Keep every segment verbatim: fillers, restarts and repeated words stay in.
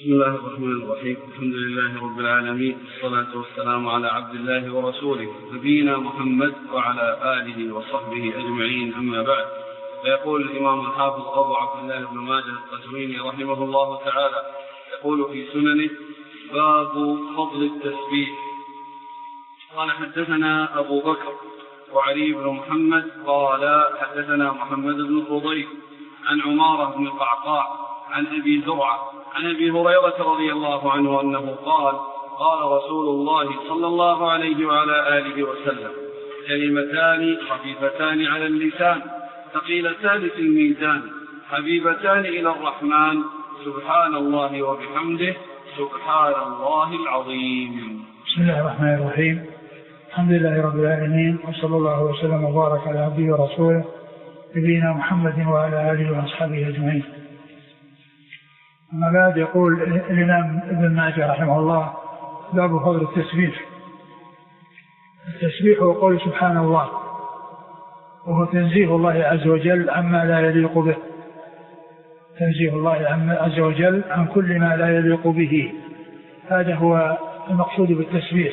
بسم الله الرحمن الرحيم. الحمد لله رب العالمين، والصلاة والسلام على عبد الله ورسوله نبينا محمد وعلى آله وصحبه أجمعين، أما بعد. فيقول الإمام الحافظ أبو عبد الله بن ماجه القزويني رحمه الله تعالى، يقول في سننه: باب فضل التسبيح. قال: حدثنا أبو بكر وعلي بن محمد قال: حدثنا محمد بن فضيل عن عمارة بن القعقاع عن أبي زرعة عن أبي هريرة رضي الله عنه أنه قال: قال رسول الله صلى الله عليه وعلى آله وسلم: كلمتان خفيفتان على اللسان ثقيلتان في الميزان حبيبتان إلى الرحمن، سبحان الله وبحمده، سبحان الله العظيم. بسم الله الرحمن الرحيم. الحمد لله رب العالمين، وصلى الله وسلم وبارك على عبده ورسوله نبينا محمد وعلى آله وأصحابه أجمعين. أما بعد، يقول الإمام ابن ماجه رحمه الله: باب فضل التسبيح. التسبيح هو قول سبحان الله، وهو تنزيه الله عز وجل عما لا يليق به، تنزيه الله عز وجل عن كل ما لا يليق به. هذا هو المقصود بالتسبيح.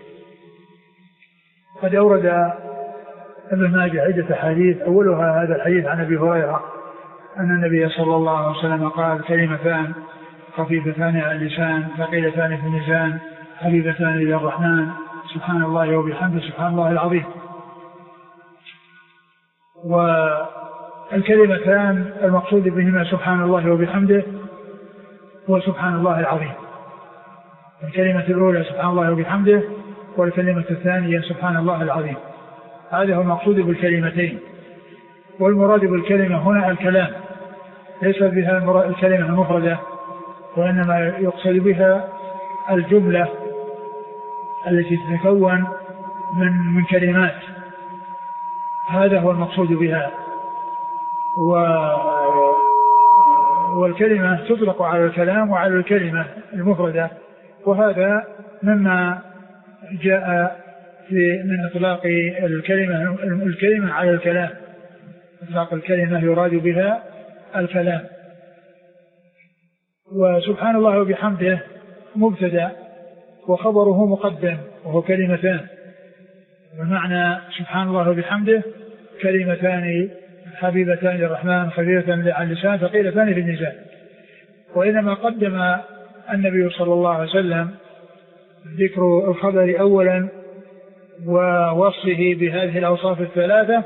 قد أورد ابن ماجه عدة حديث، أولها هذا الحديث عن أبي هريرة أن النبي صلى الله عليه وسلم قال: كلمتان خفيفتان على اللسان ثقيلتان في الميزان حبيبتان إلى الرحمن، سبحان الله وبحمده، سبحان الله العظيم. والكلمتان المقصود بهما سبحان الله وبحمده هو سبحان الله العظيم. الكلمة الأولى سبحان الله وبحمده، والكلمة الثانية سبحان الله العظيم. هذا هو المقصود بالكلمتين. والمراد بالكلمة هنا الكلام، ليس بها الكلمة المفردة، وإنما يقصد بها الجملة التي تتكون من من كلمات. هذا هو المقصود بها. والكلمة تطلق على الكلام وعلى الكلمة المفردة، وهذا مما جاء في من إطلاق الكلمة الكلمة على الكلام. إطلاق الكلمة يراد بها الكلام. وسبحان الله وبحمده مبتدأ وخبره مقدم، وهو كلمتان. والمعنى سبحان الله وبحمده كلمتان حبيبتان للرحمن خفيفتان على اللسان ثقيلتان في الميزان. وإنما قدم النبي صلى الله عليه وسلم ذكر الخبر أولا ووصفه بهذه الأوصاف الثلاثة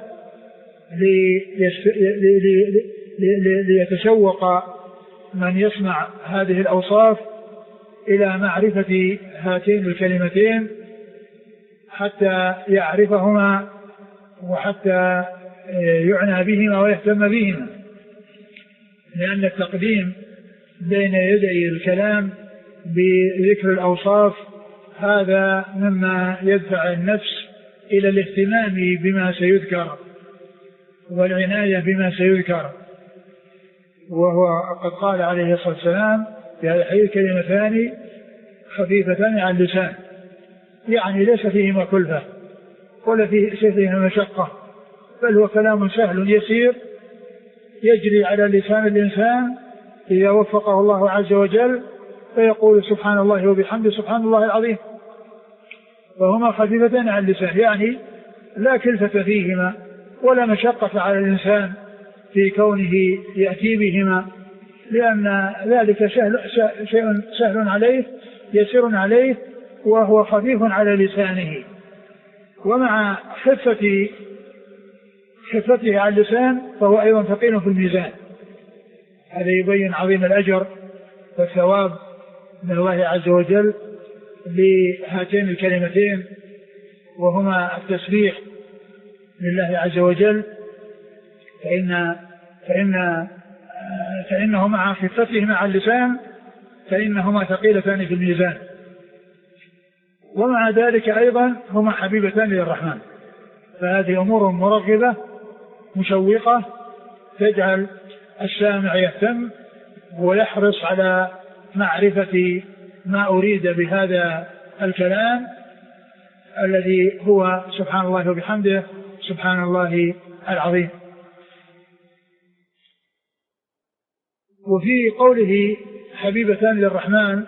ليتشوق من يسمع هذه الأوصاف إلى معرفة هاتين الكلمتين حتى يعرفهما وحتى يعنى بهما ويهتم بهما، لأن التقديم بين يدي الكلام بذكر الأوصاف هذا مما يدفع النفس إلى الاهتمام بما سيذكر والعناية بما سيذكر. وهو قد قال عليه الصلاة والسلام في هذا الحديث: كلمتان خفيفتان على اللسان، يعني ليس فيهما كلفة ولا فيهما مشقة، بل هو كلام سهل يسير يجري على لسان الإنسان إذا وفقه الله عز وجل، فيقول سبحان الله وبحمده، سبحان الله العظيم. فهما خفيفتان على اللسان، يعني لا كلفة فيهما ولا مشقة على الإنسان في كونه يأتي بهما، لأن ذلك سهل شيء سهل عليه يسير عليه وهو خفيف على لسانه. ومع خفة خفته على اللسان فهو أيضا ثقيل في الميزان. هذا يبين عظيم الأجر والثواب من الله عز وجل لهاتين الكلمتين، وهما التسبيح لله عز وجل، فإن فإن فإنه مع خفتهما على اللسان فإنهما ثقيلتان في الميزان. ومع ذلك أيضا هما حبيبتان للرحمن. فهذه أمور مرغبة مشوقة تجعل السامع يهتم ويحرص على معرفة ما أريد بهذا الكلام الذي هو سبحان الله وبحمده، سبحان الله العظيم. وفي قوله حبيبتان للرحمن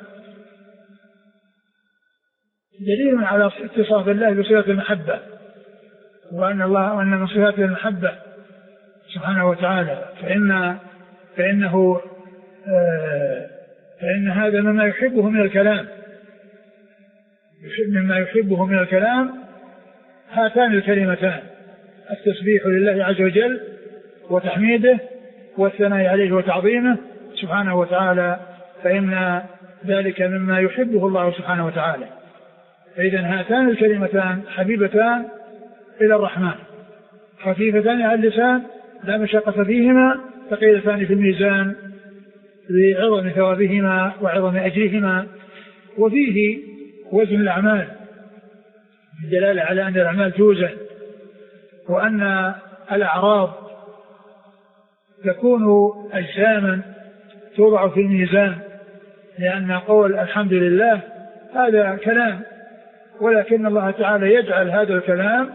دليل على اتصاف الله بصفة المحبة، وأن الله وأن من صفاته المحبة سبحانه وتعالى، فإن فإنه فإن هذا مما يحبه من الكلام مما يحبه من الكلام هاتان الكلمتان: التسبيح لله عز وجل وتحميده والثناء عليه وتعظيمه سبحانه وتعالى، فإن ذلك مما يحبه الله سبحانه وتعالى. فإذا هاتان الكلمتان حبيبتان إلى الرحمن، خفيفتان على اللسان، لا مشقة فيهما، ثقيلتان في الميزان لعظم ثوابهما وعظم أجرهما. وفيه وزن الأعمال بالدلالة على أن الأعمال توزن، وأن الأعراض تكون أجساما توضع في الميزان، لأن قول الحمد لله هذا كلام، ولكن الله تعالى يجعل هذا الكلام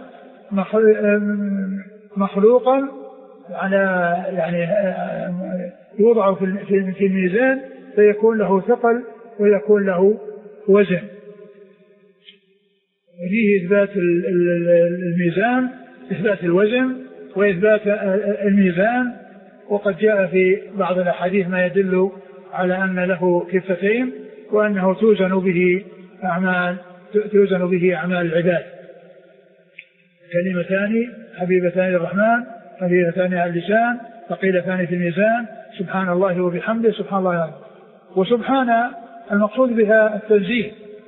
مخلوقا على يعني يوضع في الميزان فيكون له ثقل ويكون له وزن. فيه إثبات الميزان، إثبات الوزن وإثبات الميزان. وقد جاء في بعض الأحاديث ما يدل على أن له كفتين وأنه توزن به أعمال توزن به أعمال العباد. كلمتان حبيبتان للرحمن، خفيفتان على اللسان، ثقيلتان في الميزان، سبحان الله وبحمده، سبحان الله العظيم. وسبحان المقصود بها التنزيه،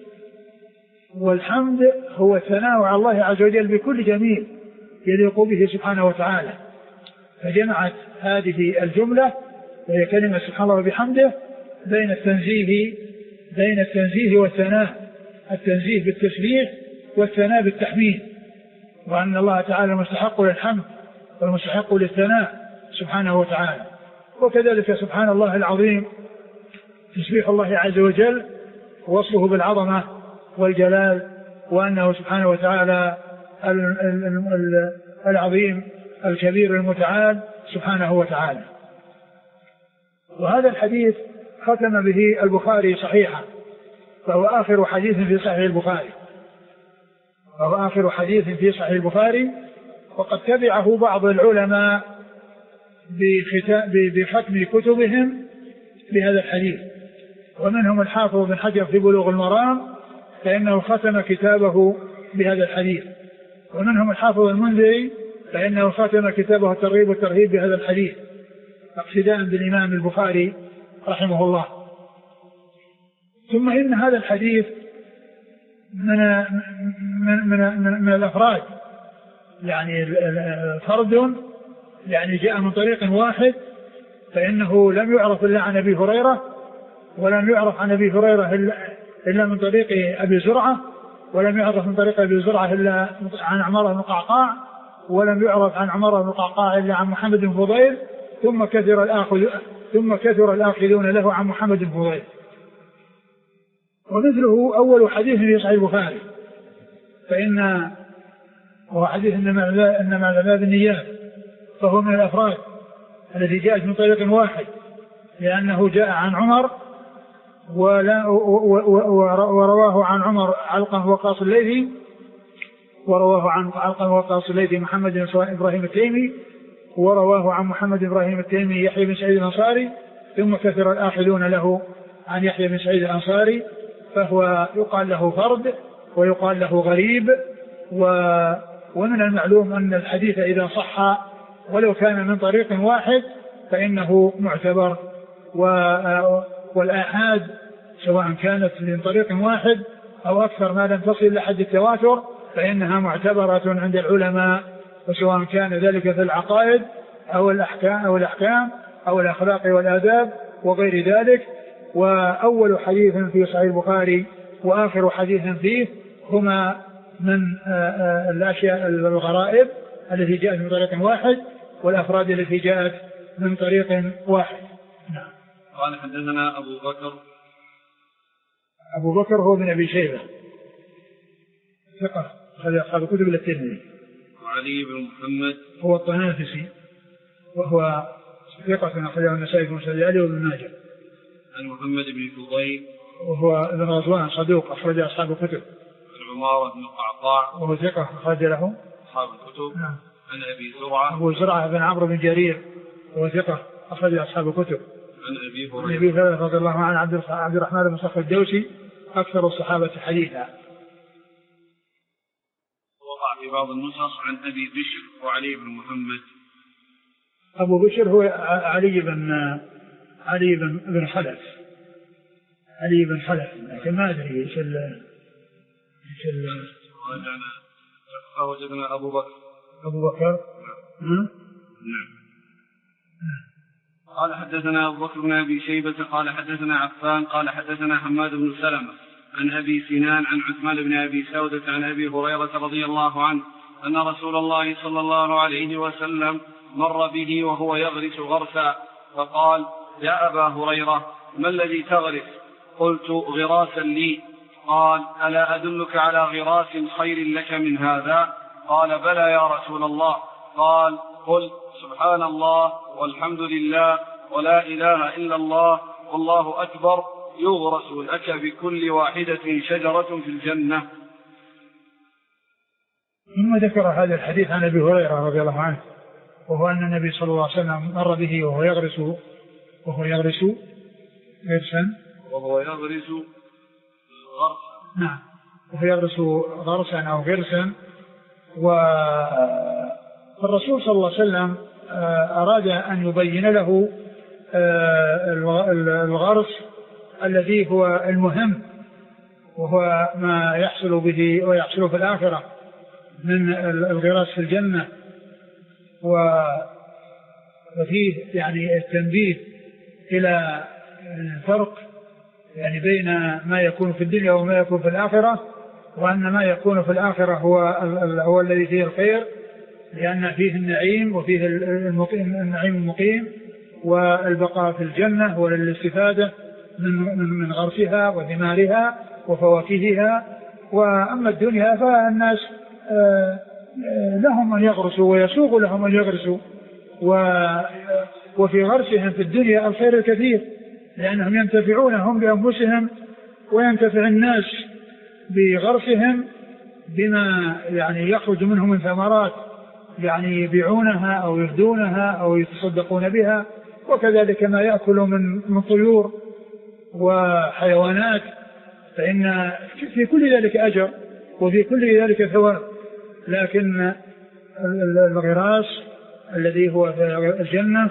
والحمد هو الثناء على الله عز وجل بكل جميل يليق به سبحانه وتعالى. فجمعت هذه الجملة وهي كلمة سبحان الله وبحمده بين التنزيه بين التنزيه والثناء، التنزيه بالتسبيح والثناء بالتحميد، وأن الله تعالى مستحق للحمد والمستحق للثناء سبحانه وتعالى. وكذلك سبحان الله العظيم تسبيح الله عز وجل ووصفه بالعظمة والجلال، وأنه سبحانه وتعالى العظيم الكبير المتعال سبحانه وتعالى. وهذا الحديث ختم به البخاري صحيحا، فهو آخر حديث في صحيح البخاري فهو آخر حديث في صحيح البخاري وقد تبعه بعض العلماء بختم كتبهم بهذا الحديث، ومنهم الحافظ بن حجر في بلوغ المرام فإنه ختم كتابه بهذا الحديث، ومنهم الحافظ المنذري فإنه ختم كتابه الترغيب والترهيب بهذا الحديث، اقتداء بالإمام البخاري رحمه الله. ثم إن هذا الحديث من من من, من, من الأفراد، يعني فرد يعني جاء من طريق واحد، فإنه لم يعرف إلا عن أبي هريرة، ولم يعرف عن أبي هريرة إلا من طريق أبي زرعة، ولم يعرف من طريق أبي زرعة إلا عن عمارة بن قعقاع، ولم يعرف عن عمارة بن قعقاع إلا عن محمد بن فضيل، ثم كثر الآخذ ثم كثر الآخذون له عن محمد بن فضيل. ومثله أول حديث في صحيح البخاري، فإن هو حديث إنما الأعمال بالنيات، فهو من الأفراد الذي جاءت من طريق واحد، لأنه جاء عن عمر ولا ورواه عن عمر علقمة وقاص الليثي، ورواه عن علقمة وقاص الليثي محمد بن إبراهيم التيمي، ورواه عن محمد بن إبراهيم التيمي يحيى بن سعيد الأنصاري، ثم كثر الآخذون له عن يحيى بن سعيد الأنصاري، فهو يقال له فرد ويقال له غريب. ومن المعلوم أن الحديث إذا صح ولو كان من طريق واحد فإنه معتبر، والآحاد سواء كانت من طريق واحد أو أكثر ما لم تصل لحد التواتر فإنها معتبرة عند العلماء، وسواء كان ذلك في العقائد أو الأحكام أو الأحكام أو الأخلاق والآداب وغير ذلك. وأول حديث في صحيح البخاري وآخر حديث فيه هما من الأشياء الغرائب التي جاءت من طريق واحد، والأفراد التي جاءت من طريق واحد. نعم. قال حدثنا أبو بكر أبو بكر هو بن أبي شيبة ثقة أصحاب كتب الترمذي. وعلي بن محمد هو الطنافسي وهو ثقة أخرجه النسائي في مسند علي وابن ماجه. عن محمد بن فضيل وهو ابن غزوان صدوق أخرج أصحاب الكتب. عن عمارة بن قعقاع وهو ثقة أخرج له أصحاب الكتب. نعم. عن أبي زرعة أبو زرعة بن عمرو بن جرير وهو ثقة أخرج أصحاب الكتب. عن أبي هريرة عن أبي هريرة رضي الله عنه عبد الرحمن بن صخر الدوسي أكثر الصحابة حديثا. وقع في بعض النسخ عن أبي بشر وعلي بن محمد. أبو بشر هو علي بن علي بن بن خلف علي بن خلف لكن ما أدري إيش ال إيش ال فوجدنا أبو بكر أبو بكر نعم. قال حدثنا أبو بكر بن أبي شيبة قال حدثنا عفان قال حدثنا حماد بن سلمة عن أبي سنان عن عثمان بن أبي سودة عن أبي هريرة رضي الله عنه أن رسول الله صلى الله عليه وسلم مر به وهو يغرس غرسا فقال يا أبا هريرة ما الذي تغرس؟ قلت غراسا لي. قال ألا أدلك على غراس خير لك من هذا؟ قال بلى يا رسول الله. قال قل سبحان الله والحمد لله ولا إله إلا الله والله أكبر يغرس لك بكل واحدة شجرة في الجنة. ثم ذكر هذا الحديث عن أبي هريرة رضي الله عنه وهو أن النبي صلى الله عليه وسلم مر به وهو يغرس وهو يغرس غرسا وهو يغرس غرسا نعم وهو يغرس غرسا أو غرسا. والرسول صلى الله عليه وسلم أراد أن يبين له الغرس الذي هو المهم وهو ما يحصل به ويحصل في الآخرة من الغراس في الجنة. وفيه يعني التنبيه إلى الفرق يعني بين ما يكون في الدنيا وما يكون في الآخرة وأن ما يكون في الآخرة هو هو الذي فيه الخير لأن فيه النعيم وفيه المقيم النعيم المقيم والبقاء في الجنة والاستفادة من من غرسها وثمارها وفواكهها. وأما الدنيا فالناس لهم أن يغرسوا ويسوغ لهم أن يغرسوا وفي غرسهم في الدنيا الخير الكثير لأنهم ينتفعون هم بأنفسهم وينتفع الناس بغرسهم بما يعني يخرج منه من ثمرات يعني يبيعونها أو يفدونها أو يتصدقون بها وكذلك ما يأكل من من طيور وحيوانات فإن في كل ذلك أجر وفي كل ذلك ثواب. لكن الغراس الذي هو في الجنة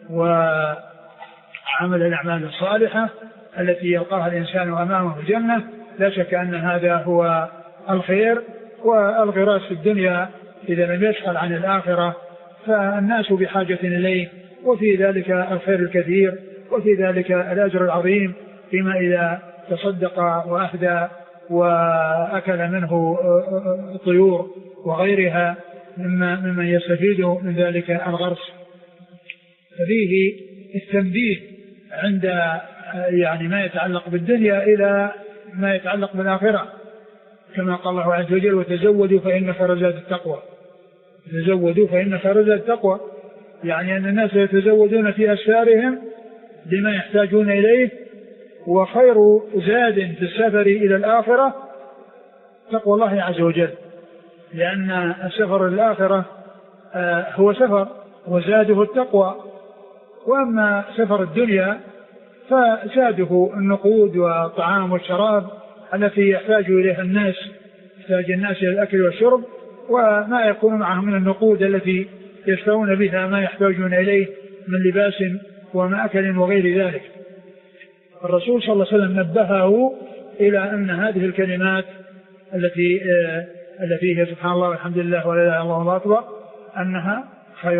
وعمل الأعمال الصالحة التي يلقاها الإنسان أمامه في الجنة لا شك أن هذا هو الخير. والغراس في الدنيا إذا لم يشغل عن الآخرة فالناس بحاجة إليه وفي ذلك الخير الكثير وفي ذلك الأجر العظيم فيما إذا تصدق وأهدى وأكل منه الطيور وغيرها مما ممن يستفيد من ذلك الغرس. ففيه التنبيه عند يعني ما يتعلق بالدنيا إلى ما يتعلق بالآخرة كما قال الله عز وجل وتزودوا فإن خير زاد التقوى. تزودوا فإن خير زاد التقوى يعني أن الناس يتزودون في أسفارهم بما يحتاجون إليه وخير زاد في السفر إلى الآخرة تقوى الله عز وجل لأن السفر للآخرة هو سفر وزاده التقوى. وأما سفر الدنيا فزاده النقود والطعام والشراب التي يحتاج إليها الناس يحتاج الناس إلى الأكل والشرب وما يكون معهم من النقود التي يشترون بها ما يحتاجون إليه من لباس ومأكل وغير ذلك. الرسول صلى الله عليه وسلم نبهه إلى أن هذه الكلمات التي آه التي هي سبحان الله والحمد لله ولا إله إلا الله والله أكبر أنها خير.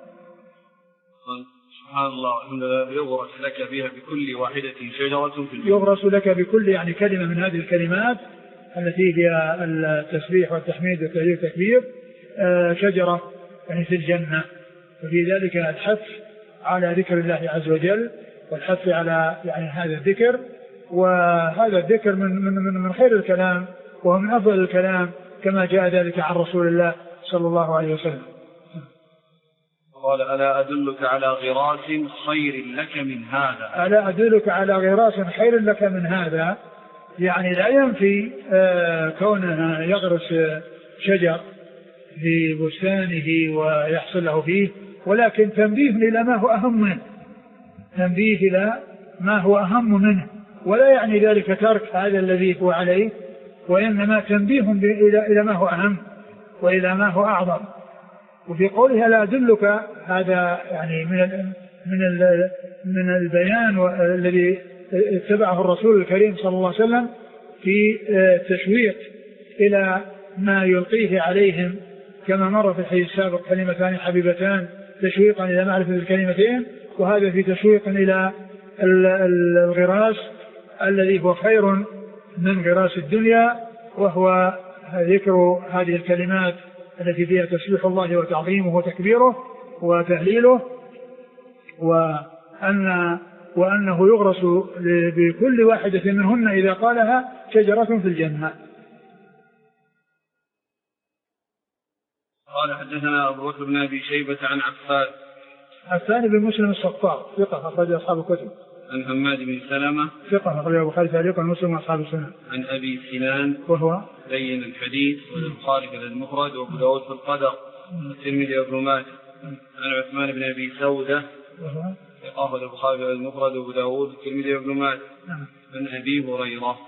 سبحان الله والحمد لله يغرس لك بها بكل واحدة شجرة في الجنة. يغرس لك بكل يعني كلمة من هذه الكلمات التي هي التسبيح والتحميد والتهليل والتكبير آه شجرة يعني في الجنة. ففي ذلك الحث على ذكر الله عز وجل والحث على يعني هذا الذكر. وهذا الذكر من من من من خير الكلام ومن أفضل الكلام كما جاء ذلك عن رسول الله صلى الله عليه وسلم. قال ألا أدلك على غراس خير لك من هذا. ألا أدلك على غراس خير لك من هذا، يعني لا ينفي آه كونه يغرس شجر في بستانه ويحصل له فيه، ولكن تنبيه إلى ما هو أهم منه، تنبيه إلى ما هو أهم منه، ولا يعني ذلك ترك هذا الذي هو عليه، وإنما تنبيه إلى ما هو أهم وإلى ما هو أعظم. وفي قولها لا أدلك هذا يعني من من من البيان الذي اتبعه الرسول الكريم صلى الله عليه وسلم في التشويق إلى ما يلقيه عليهم، كما مر في الحديث السابق كلمتان حبيبتان تشويقا إلى معرفة الكلمتين، وهذا في تشويق إلى الغراس الذي هو خير من غراس الدنيا، وهو ذكر هذه الكلمات التي فيها تسبيح الله وتعظيمه وتكبيره وتهليله، وأن وأنه يغرس بكل واحدة منهن إذا قالها شجرة في الجنة. قال حدثنا أبو بكر بن أبي شيبة عن عفان عفان بن مسلم الصفار ثقة أخرج أصحاب الكتب. عن حماد بن سلمة ثقة أخرج البخاري تعليقا ومسلم وأصحاب السنن. عن أبي سنان وهو بين الحديث والبخاري في المفرد وأبو داود في القدر والترمذي وابن ماجه. عن عثمان بن أبي سودة وهو أخرج البخاري في المفرد وأبو داود والترمذي وابن ماجه. عن أبي هريرة.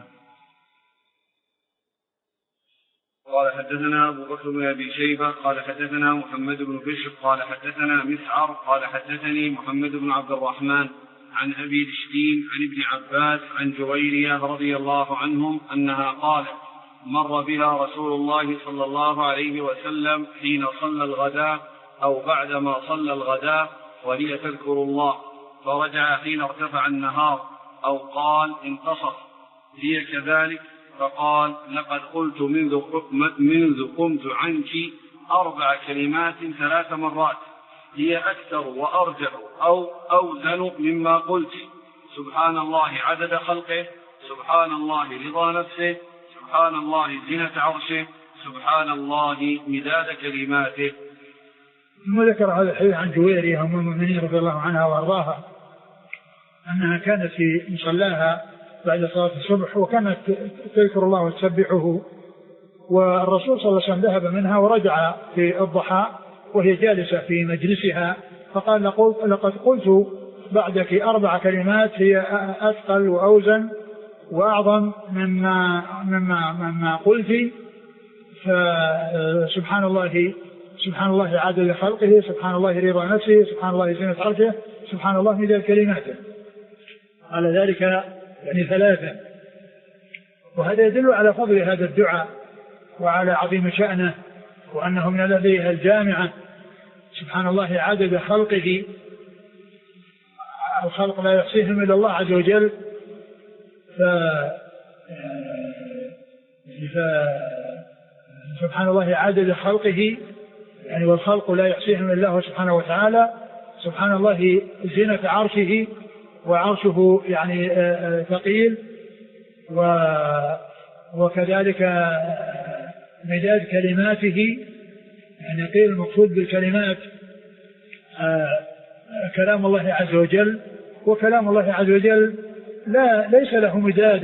قال حدثنا أبو بكر بن أبي شيبة قال حدثنا محمد بن بشر قال حدثنا مسعر قال حدثني محمد بن عبد الرحمن عن أبي رشدين عن ابن عباس عن جويرية رضي الله عنهم أنها قالت مر بها رسول الله صلى الله عليه وسلم حين صلى الغداء أو بعدما صلى الغداء وهي تذكر الله، فرجع حين ارتفع النهار أو قال انتصف، هي كذلك، فقال لقد قلت منذ منذ قمت عنك أربع كلمات ثلاث مرات هي أكثر وأرجع أو أوزن مما قلت، سبحان الله عدد خلقه، سبحان الله رضا نفسه، سبحان الله زينة عرشه، سبحان الله مداد كلماته. ثم ذكر هذا الحديث عن جويرية أم المؤمنين رضي الله عنها وأرضاها أنها كانت في مصلاها بعد صلاة الصبح وكانت تذكر الله وتسبحه، والرسول صلى الله عليه وسلم ذهب منها ورجع في الضحى وهي جالسة في مجلسها، فقال لقد قلت بعدك أربع كلمات هي أثقل وأوزن وأعظم مما, مما, مما قلت، فسبحان الله سبحان الله عدد خلقه، سبحان الله رضا نفسه، سبحان الله زينة عرشه، سبحان الله مداد كلماته. قال ذلك يعني ثلاثة، وهذا يدل على فضل هذا الدعاء وعلى عظيم شأنه وأنه من الأدعية الجامعة. سبحان الله عدد خلقه، الخلق لا يحصيهم إلا الله عز وجل، ف... ف... سبحان الله عدد خلقه يعني والخلق لا يحصيهم إلا الله سبحانه وتعالى، سبحان الله زينة عرشه وعرشه يعني ثقيل، و... وكذلك مداد كلماته، يعني قيل المقصود بالكلمات كلام الله عز وجل، وكلام الله عز وجل لا ليس له مداد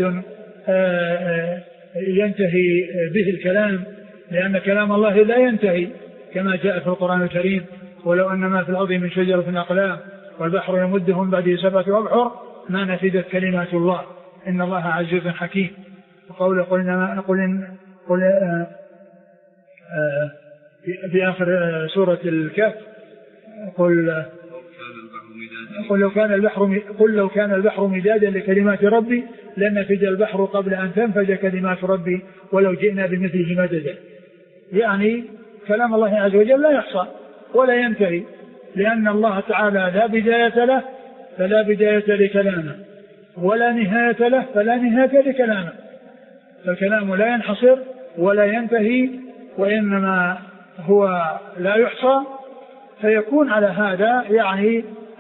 ينتهي به الكلام، لأن كلام الله لا ينتهي كما جاء في القرآن الكريم ولو أن ما في الأرض من شجرة أقلام والبحر يمده من بعده سبعة أبحر ما نفدت كلمات الله إن الله عزيز حكيم. وقول قلنا قل قل في آخر سورة الكهف قل قل لو كان البحر قل لو كان البحر مدادا لكلمات ربي لنفد البحر قبل أن تنفد كلمات ربي ولو جئنا بمثله مددا. يعني كلام الله عز وجل لا يحصى ولا ينتهي، لأن الله تعالى لا بداية له فلا بداية لكلامه، ولا نهاية له فلا نهاية لكلامه، فالكلام لا ينحصر ولا ينتهي وإنما هو لا يحصى، فيكون على هذا يعني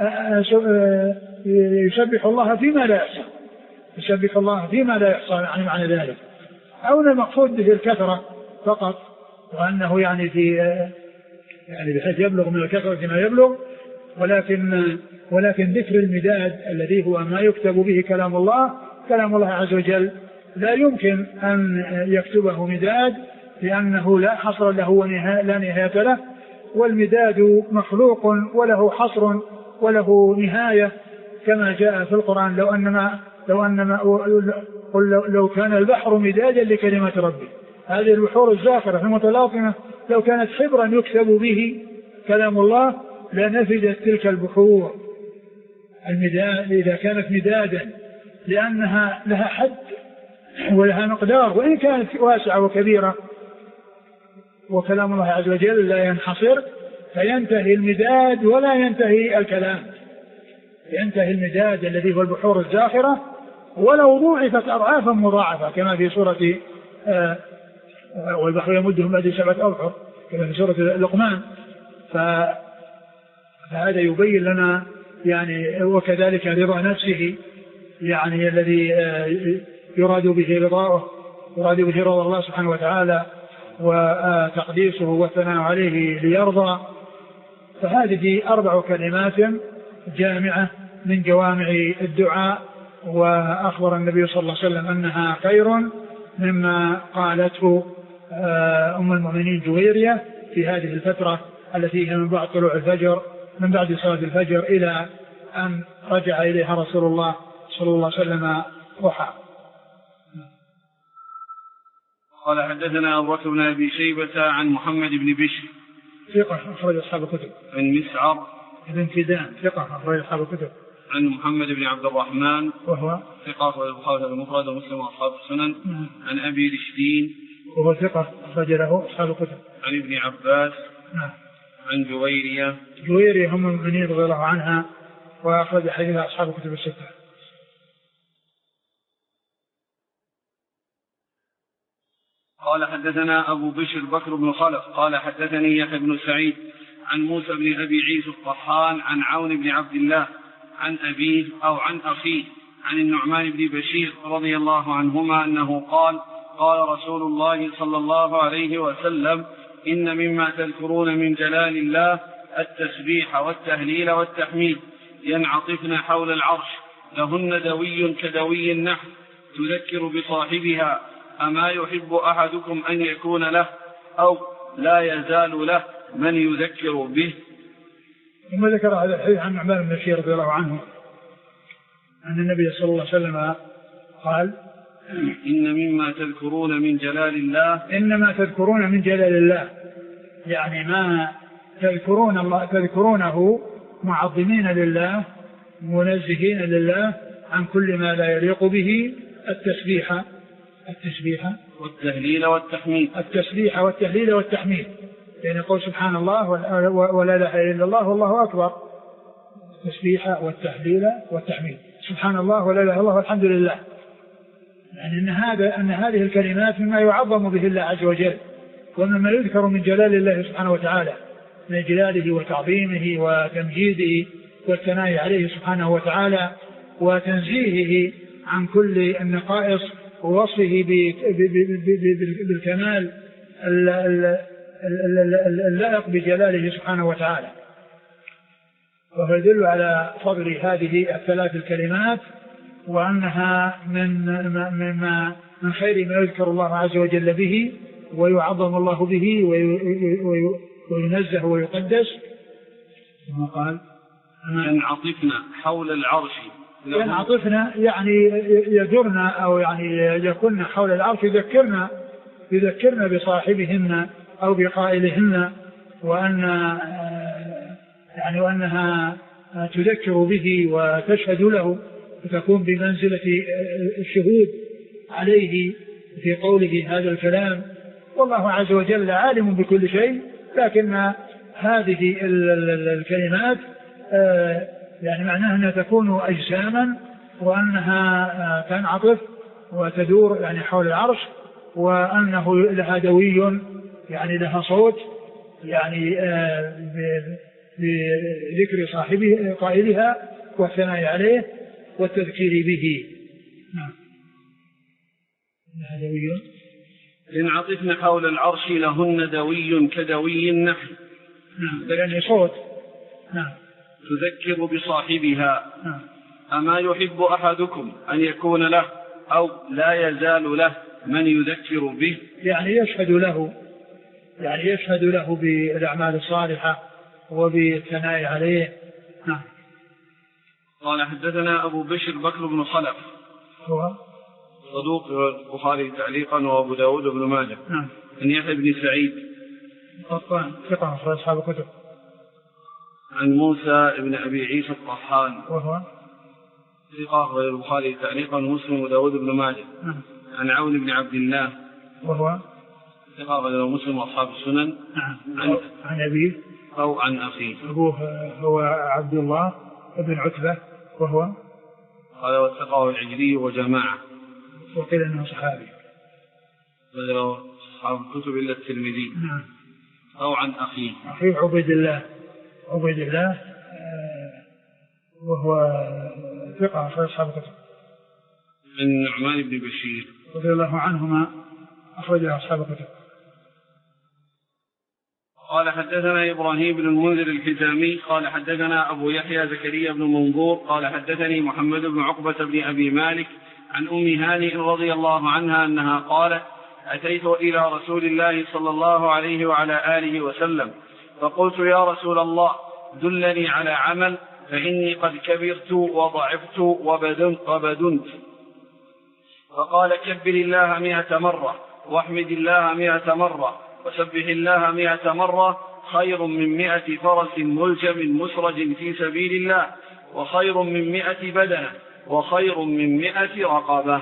يسبح الله فيما لا يحصى، يسبح الله فيما لا يحصى يعني معنى ذلك، أو المقصود به الكثرة فقط، وأنه يعني في يعني بحيث يبلغ من الكثرة ما يبلغ، ولكن ولكن ذكر المداد الذي هو ما يكتب به كلام الله، كلام الله عز وجل لا يمكن أن يكتبه مداد، لأنه لا حصر له ولا نهاية له، والمداد مخلوق وله حصر وله نهاية، كما جاء في القرآن: لو أنما لو أنما لو كان البحر مدادا لكلمات ربي. هذه البحور الزاخرة المتلاطمة لو كانت حبرا يكتب به كلام الله لنفدت تلك البحور المداد إذا كانت مدادا، لأنها لها حد ولها مقدار، وإن كانت واسعة وكبيرة، وكلام الله عز وجل لا ينحصر، فينتهي المداد ولا ينتهي الكلام. ينتهي المداد الذي هو البحور الزاخرة ولو ضاعفت أضعافا مضاعفة، كما في سورة آه والبحر يمدهم بعد سبعة أبحر، كما في سورة لقمان. فهذا يبين لنا يعني، وكذلك رضا نفسه، يعني الذي يراد به رضاه، يراد به رضا الله سبحانه وتعالى وتقديسه والثناء عليه ليرضى. فهذه أربع كلمات جامعة من جوامع الدعاء، وأخبر النبي صلى الله عليه وسلم أنها خير مما قالته أم المؤمنين جويرية في هذه الفترة التي هي من بعد طلوع الفجر، من بعد صلاة الفجر إلى أن رجع إليها رسول الله صلى الله عليه وسلم ضحى. قال حدثنا أبو بكر بن أبي شيبة عن محمد بن بشر ثقة أخرج أصحاب الكتب. عن مسعر بن كدان ثقة أخرج أصحاب الكتب. عن محمد بن عبد الرحمن وهو ثقة أخرج البخاري المفرد ومسلم وأصحاب السنن. عن أبي رشدين وهو ثقة أخرج له أصحاب الكتب. عن ابن عباس. نعم. عن جويرية جويرية هم المؤمنين رضي الله عنها، وأخرج حديثها أصحاب الكتب الستة. قال حدثنا أبو بشر بكر بن خلف قال حدثني يحيى بن سعيد عن موسى بن أبي عيسى الطحان عن عون بن عبد الله عن أبيه أو عن أخيه عن النعمان بن بشير رضي الله عنهما أنه قال: قال رسول الله صلى الله عليه وسلم: إن مما تذكرون من جلال الله التسبيح والتهليل والتحميد، ينعطفن حول العرش، لهن دوي كدوي النحل، تذكر بصاحبها، أما يحب أحدكم أن يكون له أو لا يزال له من يذكر به. ثم ذكر هذا الحديث عن النعمان بن بشير رضي الله عنه أن النبي صلى الله عليه وسلم قال: إن مما تذكرون من جلال الله إنما تذكرون من جلال الله، يعني ما تذكرون الله تذكرونه معظمين لله منزهين لله عن كل ما لا يليق به، التسبيح التسبيح والتهليل والتحميد التسبيح والتهليل والتحميد، يعني يقول سبحان الله ولا إله إلا الله والله أكبر، التسبيح والتهليل والتحميد، سبحان الله ولا إله إلا الله والحمد لله. يعني أن هذا أن هذه الكلمات مما يعظم به الله عز وجل، ومما يذكر من جلال الله سبحانه وتعالى، من جلاله وتعظيمه وتمجيده والثناء عليه سبحانه وتعالى، وتنزيهه عن كل النقائص، ووصفه بالكمال اللائق بجلاله سبحانه وتعالى. وهو يدل على فضل هذه الثلاث الكلمات، وأنها من من من خير ما يذكر الله عز وجل به ويعظم الله به وينزه ويقدس. ثم قال: ينعطفنا حول العرش. ينعطفنا يعني يدرنا، أو يعني يكون حول العرش، يذكرنا يذكرنا بصاحبهن أو بقائلهن، وأن يعني وأنها تذكر به وتشهد له، وتكون بمنزلة الشهود عليه في قوله هذا الكلام. والله عز وجل عالم بكل شيء، لكن هذه الكلمات يعني معناها أنها تكون أجساما، وأنها تنعطف وتدور يعني حول العرش، وأنه لها دوي يعني لها صوت، يعني بذكر صاحبه قائلها والثناء عليه والتذكير به. نعم. لها دوي ينعطفن حول العرش، لهن دوي كدوي النحل، نعم لأنه صوت. نعم. تذكر بصاحبها. نعم. أما يحب أحدكم أن يكون له أو لا يزال له من يذكر به؟ يعني يشهد له، يعني يشهد له بالأعمال الصالحة وبالثناء عليه. نعم. قال حدثنا أبو بشر بكر بن خلف هو صدوق البخاري تعليقا وأبو داود بن ماجه. نعم. عن يحيى بن سعيد قطان ثقة أخرج أصحاب الكتب. عن موسى بن أبي عيسى الطحان وهو ثقة أخرج البخاري تعليقا ومسلم وداود بن ماجه. نعم. عن عون بن عبد الله وهو ثقة أخرج مسلم وأصحاب السنن. نعم. عن, عن أبيه أو عن أخيه. أبوه هو عبد الله بن عتبة وهو قال وثقه العجلي وجماعة وقيل أنه صحابي غير أصحاب الكتب إلا الترمذي. نعم. أو عن أخيه أخيه عبيد الله عبيد الله وهو ثقة في أصحاب الكتب. من نعمان بن بشير رضي الله عنهما أخرج أصحاب الكتب. قال حدثنا إبراهيم بن المنذر الحزامي قال حدثنا أبو يحيى زكريا بن منظور قال حدثني محمد بن عقبة بن أبي مالك عن أم هانئ رضي الله عنها أنها قالت أتيت إلى رسول الله صلى الله عليه وعلى آله وسلم فقلت يا رسول الله دلني على عمل فإني قد كبرت وضعفت وبدنت. فقال كبر الله مئة مرة واحمد الله مئة مرة وسبح الله مئة مرة خير من مئة فرس ملجم مسرج في سبيل الله وخير من مئة بدنة وخير من مئة رقبة.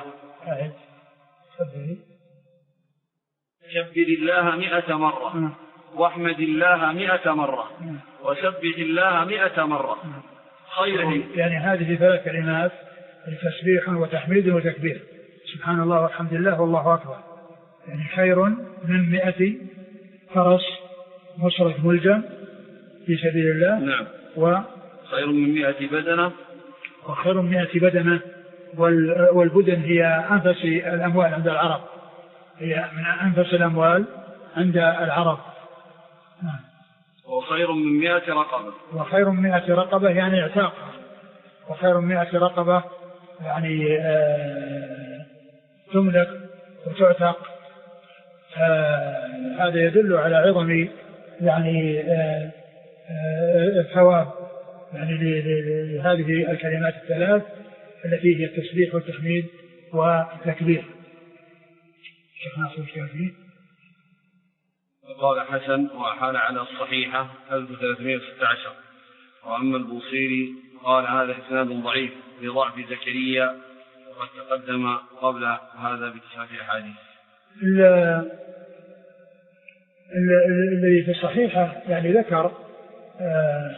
كبر الله مئة مرة واحمد الله مئة مرة وسبح الله مئة مرة خير. يعني, يعني هذه ثلاث كلمات تسبيح وتحميد وتكبير سبحان الله والحمد لله والله أكبر، يعني خير من مئة فرس مسرج ملجم في سبيل الله. نعم. وخير من مئة بدنة وخير من مئة بدنة. والبدن هي أنفس الأموال عند العرب، هي من أنفس الأموال عند العرب. نعم. وخير من مئة رقبة وخير من مئة رقبة يعني اعتاق، وخير من مئة رقبة يعني آه تملك وتعتق. آه هذا يدل على عظم يعني آه آه الثواب يعني لهذه الكلمات الثلاث التي هي التسبيح والتحميد والتكبير. شيخ ناصر الشافعي قال حسن وأحال على الصحيحة ألف وثلاثمائة وستة عشر. وأما البوصيري قال هذا إسناد ضعيف بضعف زكريا وقد تقدم قبل هذا بتسعة أحاديث. الذي في الصحيحة يعني ذكر آه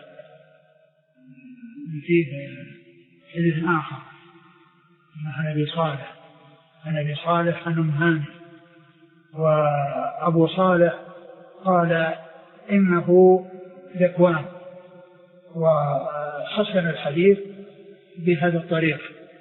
فيه حديث آخر عن أبي صالح عن أبي صالح عن أم هانئ، وأبو صالح قال إنه ذكوان، وحسن الحديث بهذا الطريق،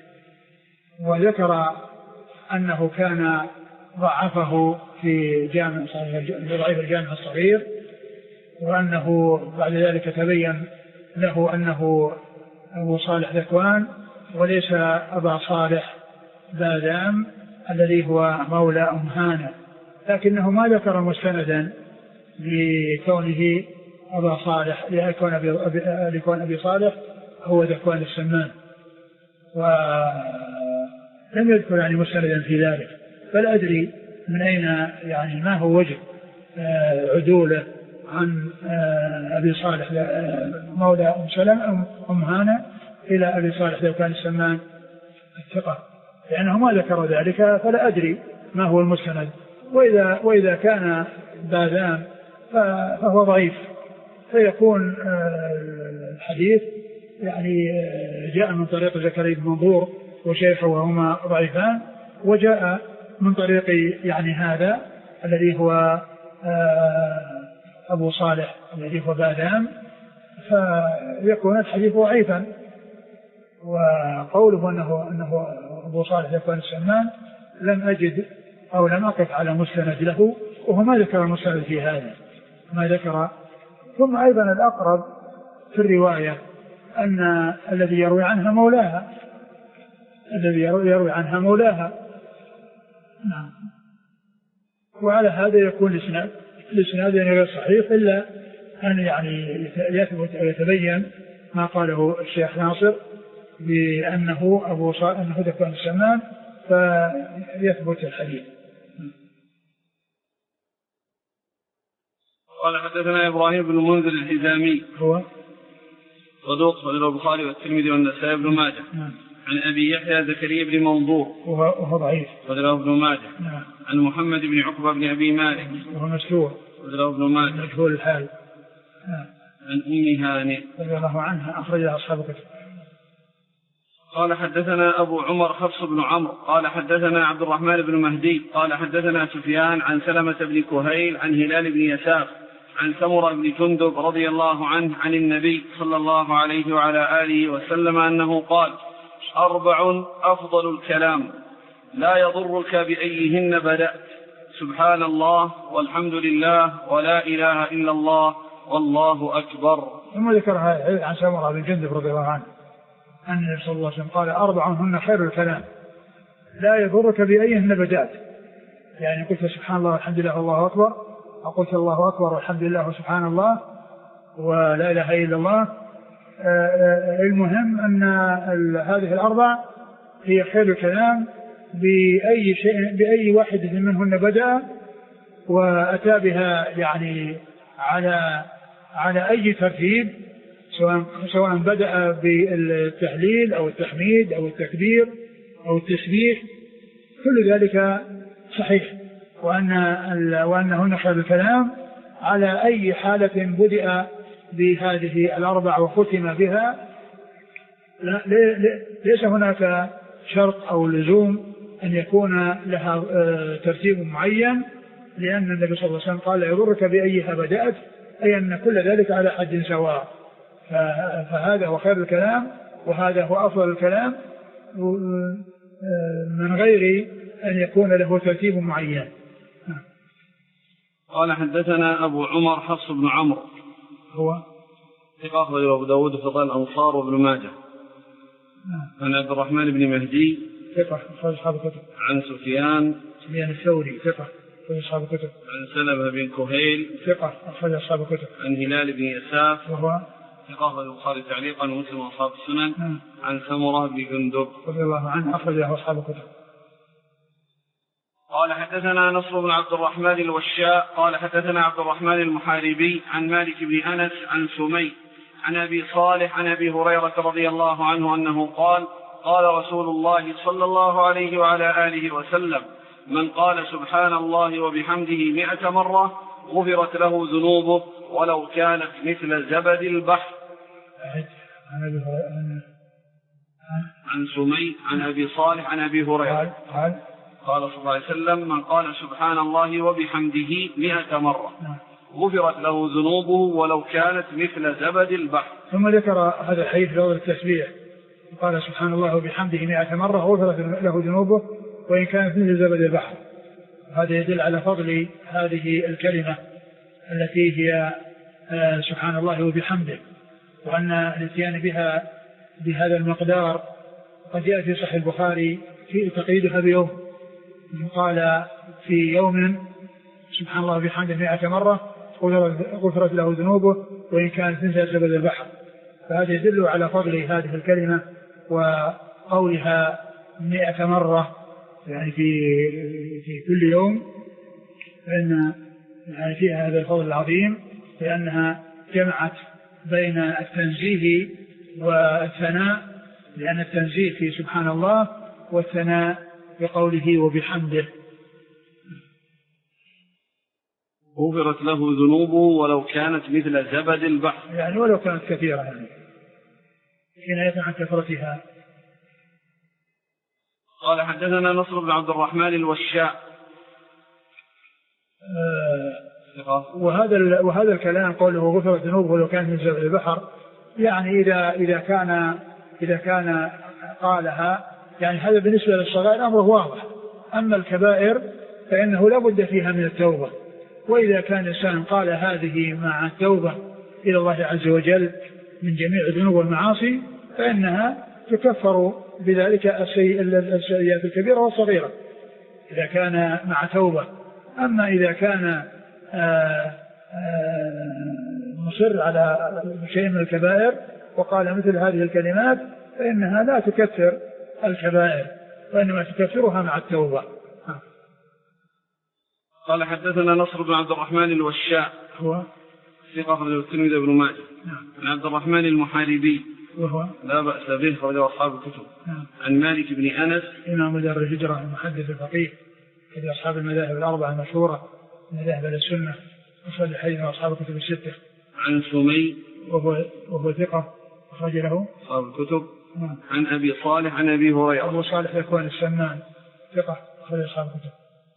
وذكر أنه كان ضعفه في جامع ضعيف الجامع الصغير، وأنه بعد ذلك تبين له أنه أبو صالح ذكوان وليس أبا صالح بادام الذي هو مولى أم هانئ، لكنه ما ذكر مستندا لكونه أبا صالح لكون أبي, لكون أبي صالح هو ذكوان السمان، ولم يذكر يعني مستندا في ذلك. فلا أدري من أين يعني ما هو وجه عدوله عن أبي صالح مولى أم سلمة أم هانئ إلى أبي صالح ذكوان السمان الثقة، لأنه ما ذكر ذلك، فلا أدري ما هو المستند. وإذا, وإذا كان بادام فهو ضعيف، فيكون الحديث يعني جاء من طريق زكريا بن منظور وشيخه وهما ضعيفان، وجاء من طريق يعني هذا الذي هو أبو صالح الذي هو بادام، فيكون الحديث ضعيفا. وقوله أنه, أنه أبو صالح ذكوان السمان لم أجد أو لم أقف على مستند له، وهو ما ذكر المستند في هذا، ما ذكر ثم أيضا الأقرب في الرواية أن الذي يروي عنها مولاها الذي يروي عنها مولاها نعم. وعلى هذا يكون الإسناد غير صحيح إلا أن يعني يثبت ويتبين ما قاله الشيخ ناصر بأنه أبو صالح أنه ذكوان السمان فيثبت الحديث. قال حدثنا إبراهيم بن منذر الحزامي هو صدوق صدر البخاري والترمذي والنسائي بن ماجه. نعم. عن أبي يحيى زكريا بن منظور وهو ضعيف صدره ابن ماجه. نعم. عن محمد بن عقبة بن أبي مالك وهو مسلوع صدره ابن ماجه مجهول الحال. نعم. عن أم هانئ رضي الله عنها أخرجها أصحاب الكتب. قال حدثنا أبو عمر حفص بن عمرو قال حدثنا عبد الرحمن بن مهدي قال حدثنا سفيان عن سلمة بن كهيل عن هلال بن يساف عن سمرة بن جندب رضي الله عنه عن النبي صلى الله عليه وعلى آله وسلم أنه قال أربع أفضل الكلام لا يضرك بأيهن بدأت سبحان الله والحمد لله ولا إله إلا الله والله أكبر. ثم ذكرها عن سمرة بن جندب رضي الله عنه أن النبي صلى الله عليه وسلم قال أربع هن خير الكلام لا يضرك بأيهن بدأت. يعني قلت سبحان الله والحمد لله والله أكبر أو قلت الله أكبر والحمد لله وسبحان الله ولا إله إلا الله. المهم أن هذه الأربع هي خير الكلام بأي شيء بأي واحدة منهن بدأ وأتى بها يعني على على أي ترتيب سواء سواء بدأ بالتهليل أو التحميد أو التكبير أو التسبيح كل ذلك صحيح وأن وأنهن خير الكلام على أي حالة بدأ بهذه الأربع وختم بها. لا ليس هناك شرط أو لزوم أن يكون لها ترتيب معين لأن النبي صلى الله عليه وسلم قال لا يضرك بأيها بدأت أي أن كل ذلك على حد سواء. فهذا هو خير الكلام وهذا هو أفضل الكلام من غير أن يكون له ترتيب معين. قال حدثنا أبو عمر حفص بن عمرو هو ثقة أخرجه أبو داود فضل الأنصار وابن ماجه. عن عبد الرحمن بن مهدي ثقة أخرج أصحاب الكتب. عن سفيان سفيان الثوري ثقة أخرج أصحاب الكتب. عن سلمة بن كهيل ثقة أخرج أصحاب الكتب. عن هلال بن يساف وهو ثقة أخرج البخاري تعليقا ومسلم وأصحاب السنن. عن سمرة بن جندب رضي الله عنه أخرج له أصحاب الكتب. قال حدثنا نصر بن عبد الرحمن الوشاء قال حدثنا عبد الرحمن المحاربي عن مالك بن أنس عن سمي عن أبي صالح عن أبي هريرة رضي الله عنه أنه قال قال رسول الله صلى الله عليه وعلى آله وسلم من قال سبحان الله وبحمده مئة مرة غفرت له ذنوبه ولو كانت مثل زبد البحر. عن سمي عن أبي صالح عن أبي هريرة قال صلى الله عليه وسلم من قال سبحان الله وبحمده مئة مرة غفرت له ذنوبه ولو كانت مثل زبد البحر. ثم ذكر هذا الحديث في أول التسبيح قال سبحان الله وبحمده مئة مرة غفرت له ذنوبه وإن كانت مثل زبد البحر. هذا يدل على فضل هذه الكلمة التي هي سبحان الله وبحمده وأن الاتيان بها بهذا المقدار قد جاء في صحيح البخاري في تقييدها بيوم قال في يوم سبحان الله وبحمده مئة مرة غفرت له ذنوبه وإن كانت مثل زبد البحر. فهذا يدل على فضل هذه الكلمة وقولها مئة مرة يعني في في كل يوم فإن يعني فيها هذا الفضل العظيم لأنها جمعت بين التنزيه والثناء لأن التنزيه في سبحان الله والثناء بقوله وبحمده. غفرت له ذنوبه ولو كانت مثل زبد البحر يعني ولو كانت كثيرة يعني كناية عن كثرتها. قال حدثنا نصر بن عبد الرحمن الوشاء آه وهذا وهذا الكلام قوله غفرت ذنوبه ولو كانت مثل زبد البحر يعني إذا إذا كان إذا كان قالها يعني هذا بالنسبة للصغائر أمره واضح. أما الكبائر فإنه لا بد فيها من التوبة وإذا كان الإنسان قال هذه مع التوبة إلى الله عز وجل من جميع الذنوب والمعاصي فإنها تكفر بذلك السيئات الكبيرة والصغيرة إذا كان مع توبة. أما إذا كان آآ آآ مصر على شيء من الكبائر وقال مثل هذه الكلمات فإنها لا تكفر الكبائر وإنما تكفرها مع التوبة. قال حدثنا نصر بن عبد الرحمن الوشاء هو ثقة أخرجه الترمذي بن ماجه. نعم. عن عبد الرحمن المحاربي وهو لا بأس به أخرجه أصحاب الكتب. نعم. عن مالك بن أنس إمام دار الهجرة المحدث الفقيه في أصحاب المذاهب الأربعة المشهورة من مذاهب السنة وصحيحين وأصحاب الكتب الستة. عن سمي وهو وهو ثقة أخرج له أصحاب الكتب. نعم. عن أبي صالح عن أبي هريرة. أبو صالح يكون السمان ثقة أخرج أصحاب الكتب.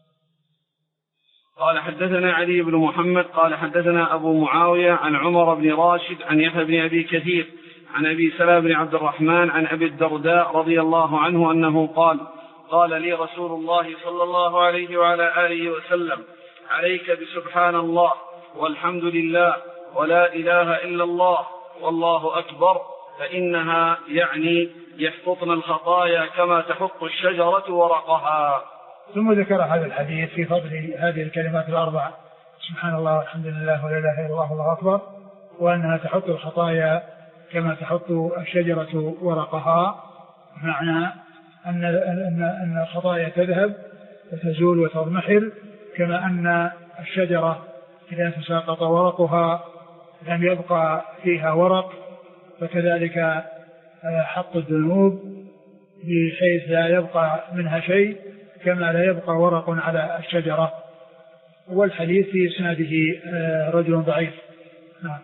قال حدثنا علي بن محمد قال حدثنا أبو معاوية عن عمر بن راشد عن يحيى بن أبي كثير عن أبي سلمة بن عبد الرحمن عن أبي الدرداء رضي الله عنه أنه قال قال لي رسول الله صلى الله عليه وعلى آله وسلم عليك بسبحان الله والحمد لله ولا إله إلا الله والله أكبر فإنها يعني يحفظن الخطايا كما تحط الشجرة ورقها. ثم ذكر هذا الحديث في فضل هذه الكلمات الأربع سبحان الله والحمد لله ولا إله إلا الله والله أكبر وأنها تحط الخطايا كما تحط الشجرة ورقها معنى أن أن الخطايا تذهب وتزول وتضمحل كما أن الشجرة إذا تساقط ورقها لم يبقى فيها ورق فكذلك حط الذنوب بحيث لا يبقى منها شيء كما لا يبقى ورق على الشجرة. والحديث في إسناده رجل ضعيف. نعم.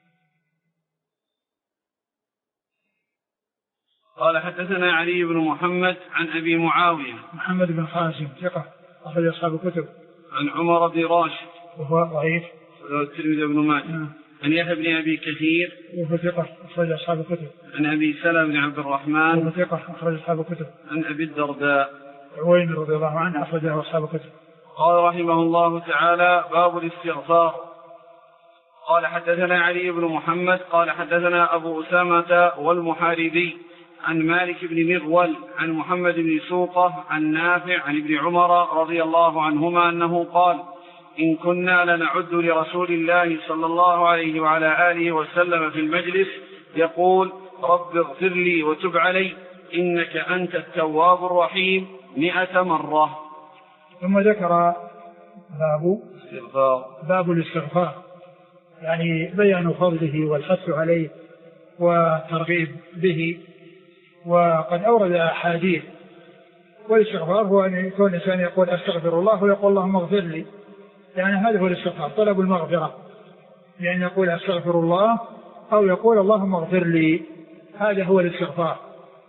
قال حدثنا علي بن محمد عن أبي معاوية محمد بن خازم ثقة أخرج أصحاب الكتب. عن عمر بن راشد وهو ضعيف الترمذي بن ماجه. عن يحيى بن أبي كثير وهو ثقة أخرج أصحاب الكتب. عن أبي سلمة بن عبد الرحمن وهو ثقة أخرج أصحاب الكتب. عن أبي الدرداء عويمر رضي الله عنه أخرجه أصحاب الكتب. قال رحمه الله تعالى باب الاستغفار. قال حدثنا علي بن محمد قال حدثنا أبو أسامة والمحاربي عن مالك بن مغول عن محمد بن سوقة عن نافع عن ابن عمر رضي الله عنهما أنه قال إن كنا لنعد لرسول الله صلى الله عليه وعلى آله وسلم في المجلس يقول رب اغفر لي وتب علي إنك أنت التواب الرحيم مئة مرة. ثم ذكر باب الاستغفار باب الاستغفار يعني بيان فضله والحث عليه والترغيب به. وقد أورد أحاديث. والاستغفار هو أن يكون الإنسان يقول أستغفر الله ويقول اللهم اغفر لي يعني هذا هو الاستغفار طلب المغفرة يعني يقول أستغفر الله أو يقول اللهم اغفر لي هذا هو الاستغفار.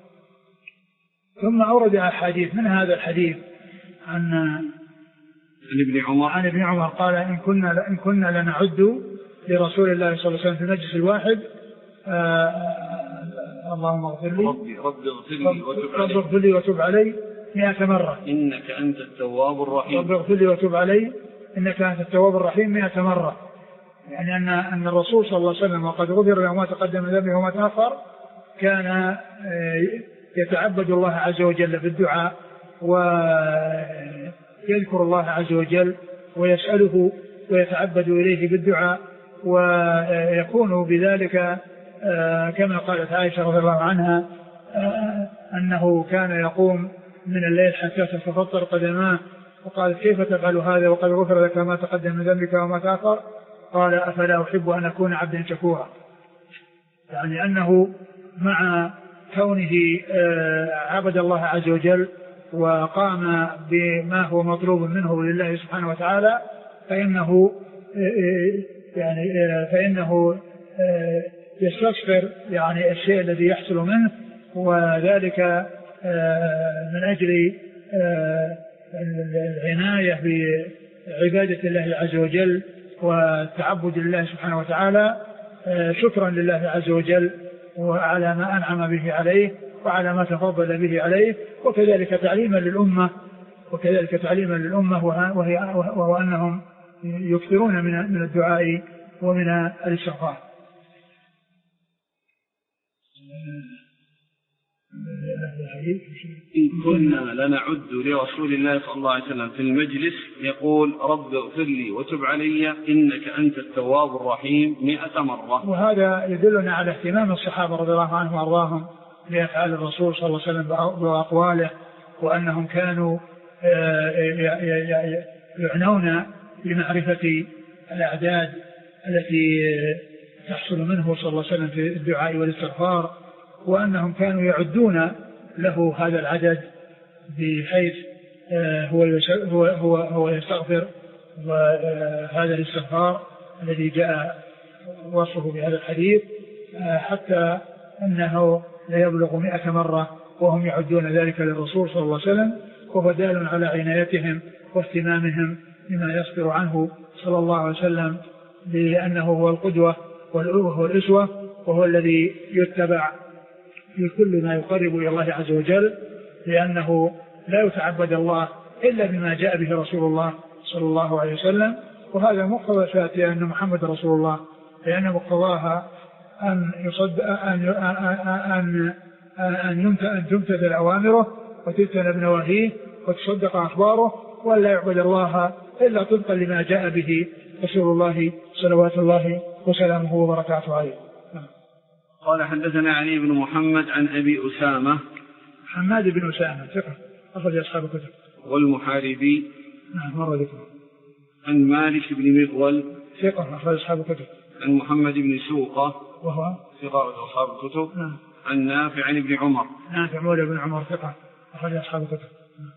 ثم أورد أحاديث من هذا الحديث عن عن ابن عمر عن ابن عمر قال إن كنا إن كنا لنعد لرسول الله صلى الله عليه وسلم في المجلس الواحد اللهم اغفر لي ربي ربي اغفر لي وتب علي ربي اغفر لي وتب علي مئة مرة إنك أنت التواب الرحيم. ربي اغفر لي وتب علي إنك أنت التواب الرحيم مئة مرة يعني أن أن الرسول صلى الله عليه وسلم وقد غفر له ما تقدم من ذنبه وما تأخر كان يتعبد الله عز وجل بالدعاء ويذكر الله عز وجل ويسأله ويتعبد إليه بالدعاء ويكون بذلك كما قالت عائشة رضي الله عنها أنه كان يقوم من الليل حتى تتفطر قدماه وقالت كيف تفعل هذا وقد غفر لك ما تقدم من ذنبك وما تأخر قال أفلا أحب أن أكون عبدا شكورا يعني أنه مع كونه عبد الله عز وجل وقام بما هو مطلوب منه لله سبحانه وتعالى فإنه يعني فإنه يستغفر يعني الشيء الذي يحصل منه وذلك من أجل العناية بعبادة الله عز وجل والتعبد لله سبحانه وتعالى شكرا لله عز وجل وعلى ما أنعم به عليه وعلى ما تفضل به عليه وكذلك تعليما للأمة وكذلك تعليما للأمة وهي وهو أنهم يكثرون من من الدعاء ومن الاستغفار. إن كنا لنعد لرسول الله صلى الله عليه وسلم في المجلس يقول رب اغفر لي وتب علي إنك أنت التواب الرحيم مئة مرة. وهذا يدلنا على اهتمام الصحابة رضي الله عنهم وأرضاهم بأفعال الرسول صلى الله عليه وسلم وأقواله، وأنهم كانوا يعنون بمعرفة الأعداد التي تحصل منه صلى الله عليه وسلم في الدعاء والاستغفار، وأنهم كانوا يعدون له هذا العدد بحيث هو هو هو هو يستغفر، وهذا الاستغفار الذي جاء وصفه بهذا الحديث حتى أنه لا يبلغ مئة مرة وهم يعدون ذلك للرسول صلى الله عليه وسلم، وهو دال على عنايتهم واهتمامهم بما يصبر عنه صلى الله عليه وسلم، لأنه هو القدوة وهو الأسوة، وهو الذي يتبع في كل ما يقرب إلى الله عز وجل، لأنه لا يتعبد الله إلا بما جاء به رسول الله صلى الله عليه وسلم. وهذا مقتضى شهادة أن محمد رسول الله، لأن مقتضاها أن يصد أن أن أن أن تمتثل أوامره وتجتنب نواهيه وتصدق أخباره، ولا يعبد الله إلا طبقا لما جاء به رسول الله صلوات الله وسلامه وبركاته عليه. قال حدثنا علي بن محمد عن أبي أسامة حماد بن أسامة ثقة أخرج أصحاب الكتب. والمحاربي نعم مر ذكره. عن مالك بن مغول ثقة أخرج أصحاب الكتب. عن محمد بن سوقة وهو ثقة أصحاب الكتب. نعم. عن نافع عن ابن عمر نافع مولى بن عمر ثقة أخرج أصحاب الكتب.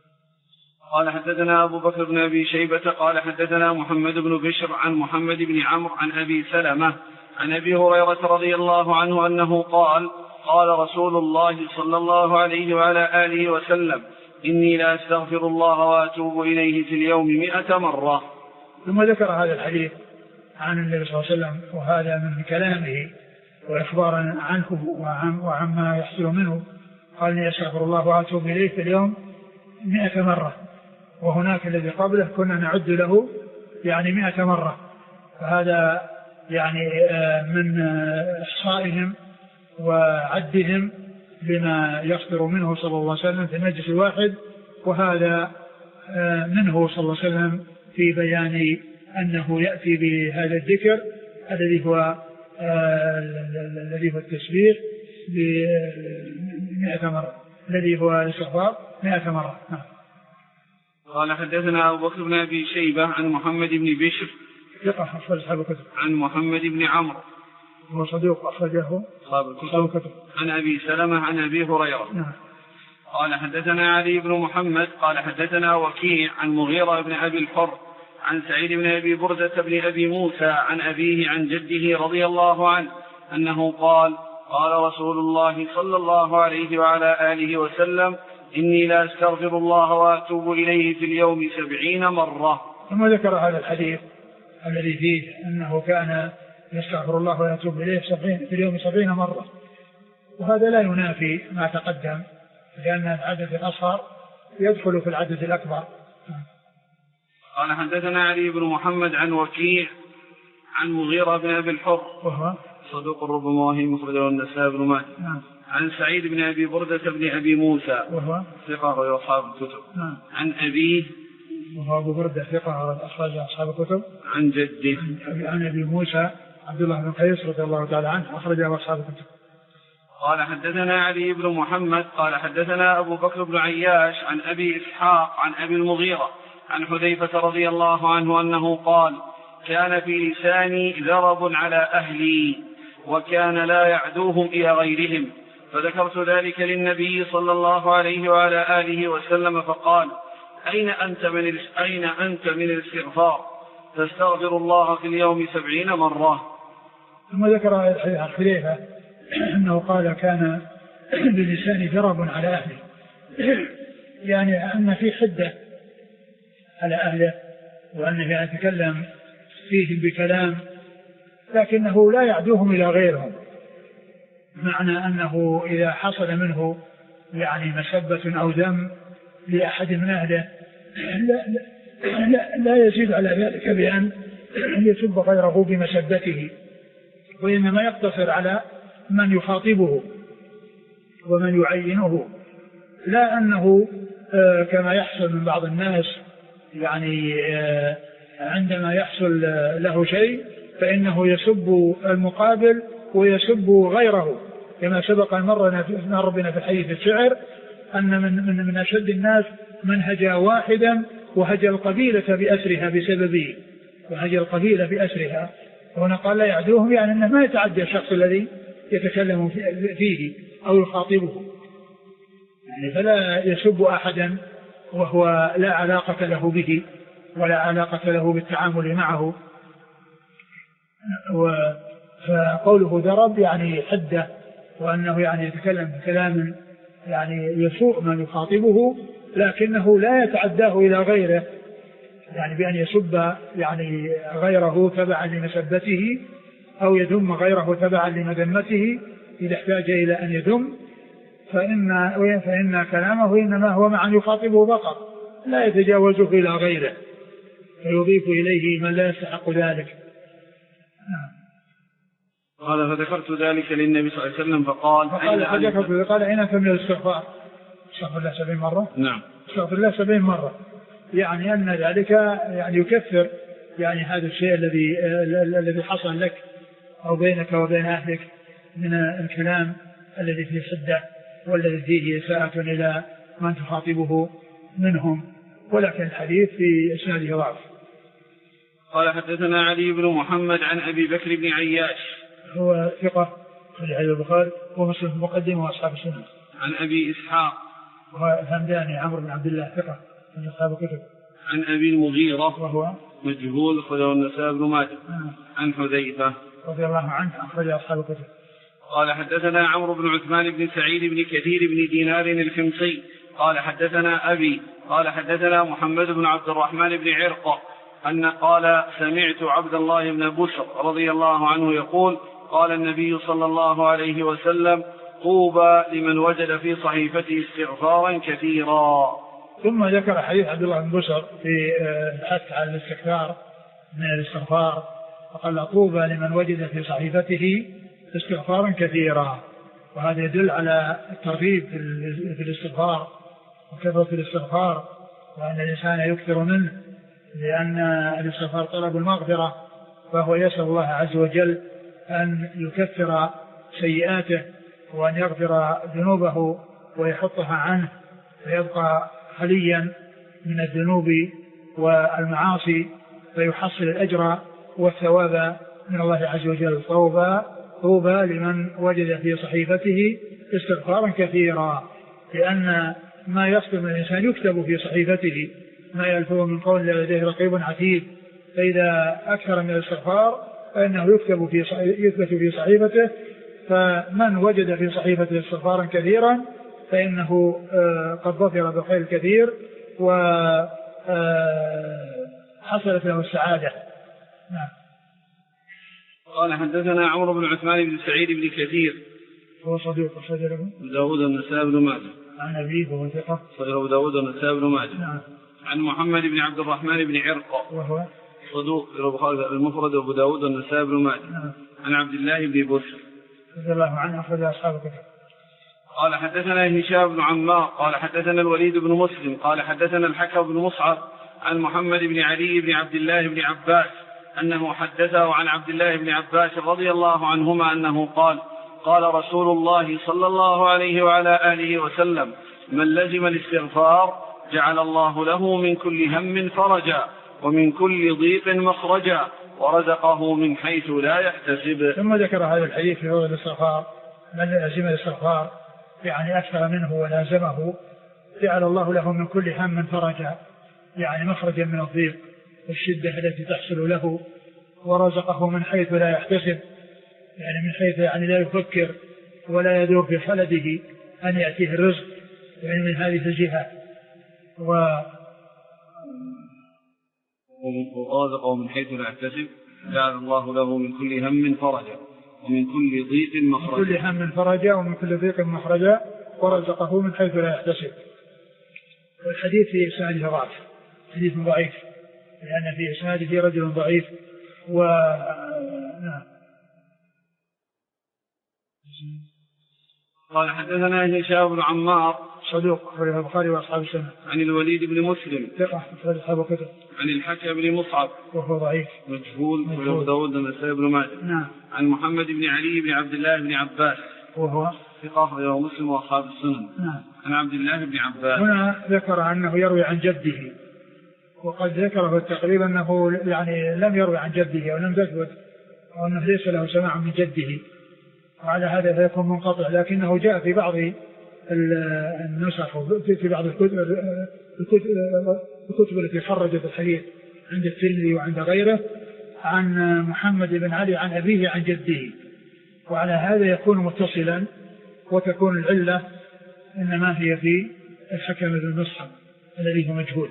قال حدثنا أبو بكر بن أبي شيبة قال حدثنا محمد بن بشر عن محمد بن عمرو عن أبي سلمة عن أبي هريرة رضي الله عنه أنه قال قال رسول الله صلى الله عليه وعلى آله وسلم إني لا أستغفر الله وأتوب إليه في اليوم مئة مرة. ثم ذكر هذا الحديث عن النبي صلى الله عليه وسلم، وهذا من كلامه وإخبارا عنه وعن وعما يحصل منه. قال إني أستغفر الله وأتوب إليه في اليوم مئة مرة، وهناك الذي قبله كنا نعد له يعني مئة مرة، فهذا يعني من إحصائهم وعدهم بما يصدر منه صلى الله عليه وسلم في المجلس الواحد، وهذا منه صلى الله عليه وسلم في بيان أنه يأتي بهذا الذكر الذي هو الذي هو التسبيح بمئة مرة، الذي هو الاستغفار مئة مرة. قال حدثنا أبو بكر بن أبي شيبة عن محمد بن بشر ثقة أخرج أصحاب الكتب. عن محمد بن عمرو هو صدوق أخرجه أصحاب الكتب. عن أبي سلمة عن أبي هريرة. نعم. قال حدثنا علي بن محمد قال حدثنا وكيع عن مغيرة بن أبي الحر عن سعيد بن أبي بردة بن أبي موسى عن أبيه عن جده رضي الله عنه أنه قال قال رسول الله صلى الله عليه وعلى آله وسلم إني لا أستغفر الله وأتوب إليه في اليوم سبعين مرة. ثم ذكر هذا الحديث الذي فيه أنه كان يستغفر الله ويتوب إليه في اليوم سبعين مرة، وهذا لا ينافي ما تقدم، لأن العدد الأصغر يدخل في العدد الأكبر. قال حدثنا علي بن محمد عن وكيع عن مغيرة بن أبي الحر وهو صدوق ربما وهم مخرجه النسائي بن ماجه. نعم. عن سعيد بن أبي بردة بن أبي موسى وهو ثقة أصحاب الكتب. نعم. عن أبيه وهو أبو بردة ثقة أخرج أصحاب الكتب. عن جده عن أبي موسى عبد الله بن قيس رضي الله تعالى عنه أخرجه أصحاب الكتب. قال حدثنا علي بن محمد قال حدثنا أبو بكر بن عياش عن أبي إسحاق عن أبي المغيرة عن حذيفة رضي الله عنه أنه قال كان في لساني ذرب على أهلي وكان لا يعدوهم إلى غيرهم، فذكرت ذلك للنبي صلى الله عليه وعلى آله وسلم فقال أين أنت من أين أنت من الاستغفار؟ تستغفر الله في اليوم سبعين مرة. ثم ذكر الحديث عن حذيفة أنه قال كان بلساني ذرب على أهلي، يعني أن في حدة على أهله، وأنه يتكلم فيهم بكلام لكنه لا يعدوهم إلى غيرهم، معنى أنه إذا حصل منه يعني مسبة أو ذم لأحد من أهله لا, لا, لا يزيد على ذلك بأن يسب غيره بمسبته، وإنما يقتصر على من يخاطبه ومن يعينه، لا أنه كما يحصل من بعض الناس يعني عندما يحصل له شيء فإنه يسب المقابل ويسب غيره، كما سبق أن مر بنا في الحديث الشعر أن من, من, من أشد الناس من هجا واحدا وهجا القبيلة بأسرها بسببه، وهجا القبيلة بأسرها. وهنا قال لا يعدوهم، يعني أنه ما يتعدى الشخص الذي يتكلم فيه أو يخاطبه، يعني فلا يسب أحدا وهو لا علاقة له به ولا علاقة له بالتعامل معه. فقوله درب يعني حده، وأنه يعني يتكلم بكلام يعني يسوء من يخاطبه، لكنه لا يتعداه إلى غيره، يعني بأن يسب يعني غيره تبعا لمسبته أو يذم غيره تبعا لمذمته إذا احتاج إلى أن يذم، فإن, فإن كلامه إنما هو مع أن يخاطبه فقط، لا يتجاوزه إلى غيره فيضيف إليه من لا يستحق ذلك. قال فذكرت ذلك للنبي صلى الله عليه وسلم فقال فقال فذكرت قال أين تمنى الاستغفار؟ استغفر الله سبعين مرة. نعم استغفر الله سبعين مرة، يعني أن ذلك يعني يكفر يعني هذا الشيء الذي الذي حصل لك أو بينك وبين أهلك من الكلام الذي فيه حدة والذي فيه إساءة إلى من تخاطبه منهم، ولكن الحديث في إسناده ضعف. قال حدثنا علي بن محمد عن أبي بكر بن عياش هو ثقة في البخاري ومسلم في المقدمة وأصحاب السنة. عن أبي إسحاق وهمداني عمرو بن عبد الله ثقة من أصحاب الكتب. عن أبي المغيرة وهو مجهول أخرجه النسائي بن ماجه. عن حذيفة رضي الله عنه أخرج أصحاب الكتب. قال حدثنا عمرو بن عثمان بن سعيد بن كثير بن دينار الحمصي قال حدثنا أبي قال حدثنا محمد بن عبد الرحمن بن عرقة أن قال سمعت عبد الله بن بشر رضي الله عنه يقول قال النبي صلى الله عليه وسلم طوبى لمن وجد في صحيفته استغفارا كثيرا. ثم ذكر حديث عبد الله بن بشر في الحث على الاستكثار من الاستغفار، فقال طوبى لمن وجد في صحيفته استغفارا كثيرا، وهذا يدل على الترغيب في الاستغفار وكثرة الاستغفار، وأن الإنسان يكثر منه، لأن الاستغفار طلب المغفرة، فهو يسأل الله عز وجل أن يكفر سيئاته وأن يغفر ذنوبه ويحطها عنه فيبقى خليا من الذنوب والمعاصي فيحصل الأجر والثواب من الله عز وجل. طوبى طوبى لمن وجد في صحيفته استغفارا كثيرا، لأن ما يصدر من الإنسان يكتب في صحيفته، ما يلفظ من قول لديه رقيب عتيد، فإذا أكثر من الاستغفار فإنه يكتب في يثبت في صحيفته، فمن وجد في صحيفته استغفارا كثيرا فإنه قد ظفر بالخير الكثير وحصلت له السعادة. نعم. قال حدثنا عمرو بن عثمان بن سعيد بن كثير هو صديق صديق داود النسائي بن ماجه. عن أبيه وهو ثقة صديق داود النسائي بن ماجه. نعم. عن محمد بن عبد الرحمن بن عرقة وهو صدوق المفرد أبو داود النسائي بن ماجه. نعم. عن عبد الله بن بشر رضي الله عنه أخرج أصحاب الكتب. قال حدثنا هشام بن عمار قال حدثنا الوليد بن مسلم قال حدثنا الحكم بن مصعب عن محمد بن علي بن عبد الله بن عباس أنه حدثه عن عبد الله بن عباس رضي الله عنهما أنه قال قال رسول الله صلى الله عليه وعلى آله وسلم من لزم الاستغفار جعل الله له من كل هم فرجا ومن كل ضيق مخرجا ورزقه من حيث لا يحتسب. ثم ذكر هذا الحديث في هو الاستغفار، من لزم الاستغفار يعني أكثر منه ولازمه جعل الله له من كل هم فرجا، يعني مخرجا من الضيق والشدة التي تحصل له، ورزقه من حيث لا يحتسب، يعني من حيث يعني لا يفكر ولا يدور في خلده أن يأتيه الرزق يعني من هذه الجهة. و ورزقه من حيث لا يحتسب جعل الله له من كل هم فرجا ومن كل ضيق مخرجا من كل هم فرجا ومن كل ضيق مخرجا ورزقه من حيث لا يحتسب. والحديث في إسناده ضعف، حديث ضعيف، لأن في إسناده رجل ضعيف. و نعم. قال حدثنا هشام بن عمار صدوق أخرجه البخاري وأصحاب السنة. عن الوليد بن مسلم ثقة أخرج أصحاب الكتب. عن الحكم بن مصعب وهو ضعيف مجهول وله داود النسائي بن ماجه. نعم. عن محمد بن علي بن عبد الله بن عباس وهو ثقة أخرجه مسلم وأصحاب السنن. نعم. عن عبد الله بن عباس. هنا ذكر أنه يروي عن جده، وقد ذكر في التقريب أنه يعني لم يروي عن جده ولم تثبت وأنه ليس له سماع من جده، وعلى هذا فيكون منقطع، لكنه جاء في بعض النسخ في بعض الكتب الكتب التي خرجت الحديث عند الترمذي وعند غيره عن محمد بن علي عن أبيه عن جده، وعلى هذا يكون متصلا، وتكون العلة إنما هي في الحكم بن مصعب الذي هو مجهول.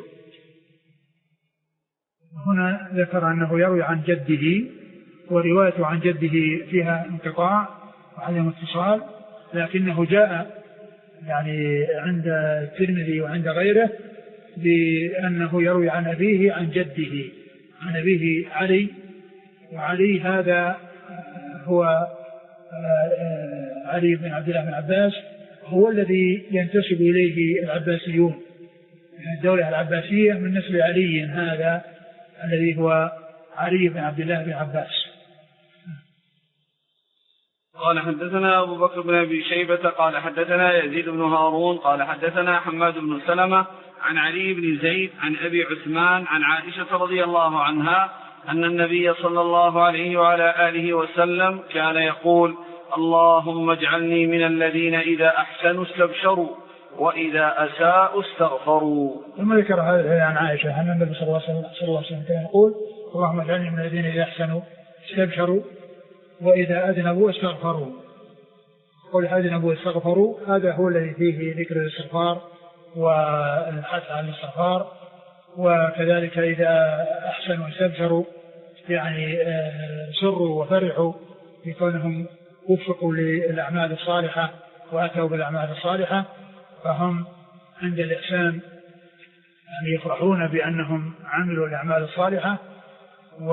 هنا ذكر أنه يروي عن جده، وروايته عن جده فيها انقطاع وعدم اتصال، لكنه جاء يعني عند الترمذي وعند غيره بأنه يروي عن أبيه عن جده عن أبيه علي، وعلي هذا هو علي بن عبد الله بن عباس، هو الذي ينتسب إليه العباسيون، الدولة العباسية من نسل علي هذا الذي هو علي بن عبد الله بن عباس. قال حدثنا أبو بكر بن أبي شيبة قال حدثنا يزيد بن هارون قال حدثنا حماد بن سلمة عن علي بن زيد عن أبي عثمان عن عائشة رضي الله عنها أن النبي صلى الله عليه وعلى آله وسلم كان يقول: اللهم اجعلني من الذين إذا أحسنوا استبشروا وإذا أساءوا استغفروا. ثم ذكر هذا عن عائشة أن النبي صلى الله عليه وسلم كان يقول: اللهم اجعلني من الذين إذا أحسنوا استبشروا وإذا أذنبوا استغفروا. قل أذنبوا استغفروا هذا هو الذي فيه ذكر الاستغفار والحث على الاستغفار، وكذلك إذا أحسنوا استبشروا يعني سروا وفرحوا بكونهم وفقوا للأعمال الصالحة وأتوا بالأعمال الصالحة، فهم عند الإحسان يعني يفرحون بأنهم عملوا الأعمال الصالحة، و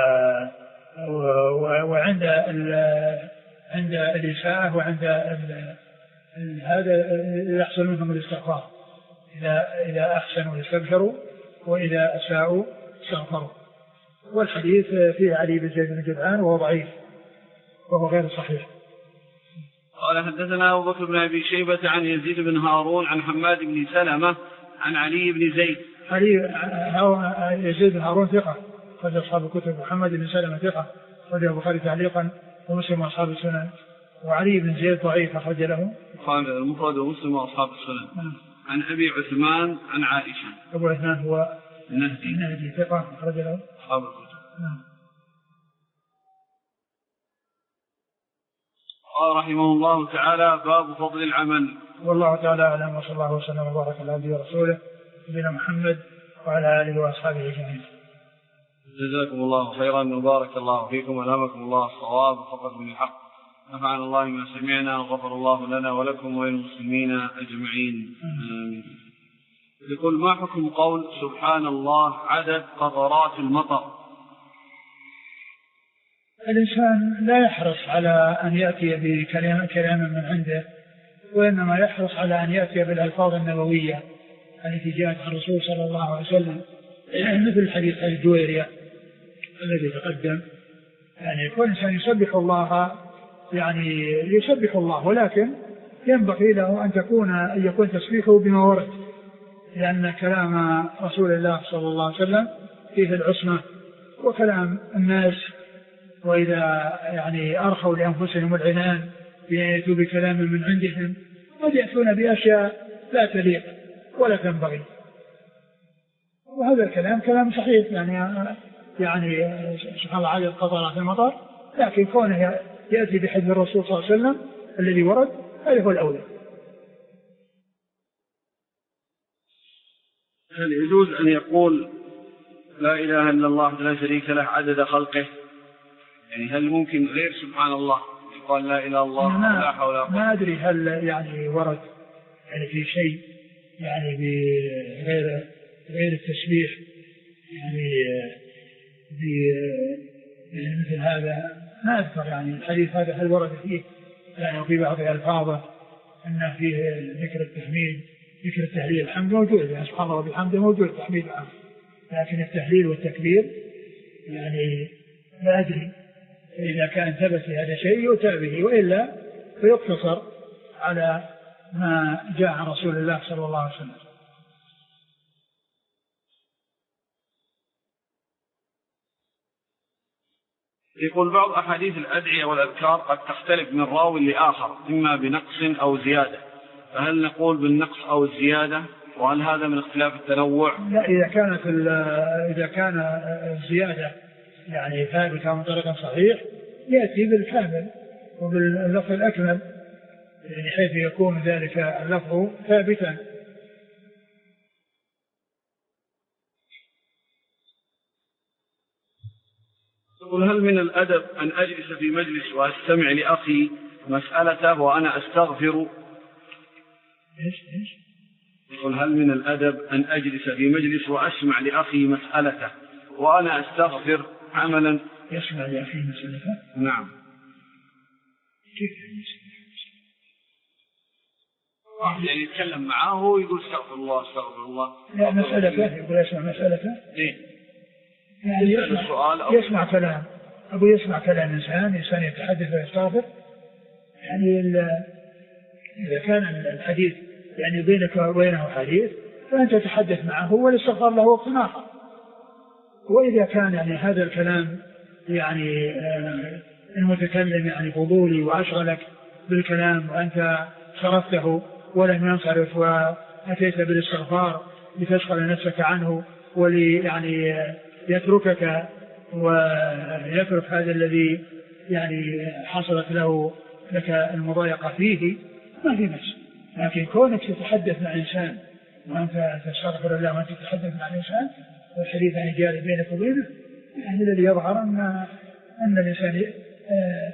وعند عند الإساءة وعند هذا يحصل منهم الاستغفار، إذا إذا أحسنوا استبشروا وإذا أساءوا استغفروا. والحديث فيه علي بن زيد بن جدعان وهو ضعيف وهو غير صحيح. قال حدثنا أبو بكر بن أبي شيبة عن يزيد بن هارون عن حماد بن سلمة عن علي بن زيد. علي يزيد بن هارون ثقة أخرج أصحاب الكتب، محمد بن سلمة ثقة أخرج البخاري تعليقا ومسلم وأصحاب السنن، وعلي بن زيد ضعيف أخرج له البخاري المفرد ومسلم وأصحاب السنن. عن أبي عثمان عن عائشة. أبو عثمان هو النهدي النهدي ثقة أخرج له أصحاب الكتب. قال رحمه الله تعالى: باب فضل العمل. والله تعالى أعلم، وصلى الله وسلم وبارك على عبده ورسوله نبينا محمد وعلى آله وأصحابه أجمعين. جزاكم الله خيرا وبارك الله فيكم وألهمكم الله الصواب وفقكم للحق. نفعنا الله ما سمعنا وغفر الله لنا ولكم وللمسلمين أجمعين. آمين. يقول: ما حكم قول سبحان الله عدد قطرات المطر؟ الإنسان لا يحرص على أن يأتي بكلام كلام من عنده، وإنما يحرص على أن يأتي بالألفاظ النبوية التي جاءت عن الرسول صلى الله عليه وسلم، مثل حديث الجويرية الذي تقدم. يعني كل إنسان يسبح الله، يعني يسبح الله، ولكن ينبغي له أن تكون أن يكون تسبيحه بما ورد، لأن كلام رسول الله صلى الله عليه وسلم فيه العصمة، وكلام الناس وإذا يعني أرخوا لأنفسهم العنان يأتوا بكلام من عندهم قد يأتون بأشياء لا تليق ولا تنبغي، وهذا الكلام كلام صحيح. يعني يعني سبحان الله عدد قطرات المطر، لكن كونه يأتي بحديث الرسول صلى الله عليه وسلم الذي ورد هذا هو الأولى. هل يجوز أن يقول لا إله إلا الله لا شريك له عدد خلقه؟ يعني هل ممكن غير سبحان الله يقال لا إله إلا الله ولا حول ولا قوة؟ ما أدري هل يعني ورد يعني في شيء يعني بغير غير التسبيح يعني مثل هذا، ما أذكر يعني الحديث هذا هل ورد فيه يعني في بعض ألفاظه أن فيه ذكر التحميد ذكر التهليل الحمد موجود، يعني سبحان الله وبحمده موجود التحميد الحمد، لكن التهليل والتكبير يعني لا أدري إذا كان ثبت هذا شيء يؤتى به، وإلا فيقتصر على ما جاء عن رسول الله صلى الله عليه وسلم. يقول بعض أحاديث الأدعية والأذكار قد تختلف من راو لآخر إما بنقص أو زيادة، فهل نقول بالنقص أو الزيادة؟ وهل هذا من اختلاف التنوع؟ لا، إذا كانت إذا كان الزيادة يعني ثابتة من طريق صحيح يأتي بالكامل وباللفظ الأكمل، يعني حيث يكون ذلك اللفظ ثابتا. يقول هل من الأدب أن أجلس في مجلس وأستمع لأخي مسألته وأنا أستغفر؟ إيش إيش؟ يقول هل من الأدب أن أجلس في مجلس وأسمع لأخي مسألته وأنا أستغفر عملا؟ يسمع لأخي مسألته؟ نعم. كيف يعني يسمع؟ يعني يتكلم معه ويقول استغفر الله استغفر الله. لا، مسألته يقول يسمع مسألته. إيه؟ يعني يسمع, يسمع كلام أبو يسمع كلام إنسان إنسان يتحدث ويستغفر، يعني إذا كان الحديث يعني بينك وبينه حديث فأنت تتحدث معه والاستغفار له وقت آخر. وإذا كان يعني هذا الكلام يعني المتكلم يعني فضولي وأشغلك بالكلام وأنت صرفته ولم ينصرف وأتيت بالاستغفار لتشغل نفسك عنه ولي يعني يتركك ويترك هذا الذي يعني حصلت له لك المضايقة فيه، ما في نفس. لكن كونك تتحدث مع إنسان وأنت تستغفر الله وأنت تتحدث مع الإنسان والحديث عن جاري بينك وبينه، يعني الذي يظهر أن أن الإنسان آه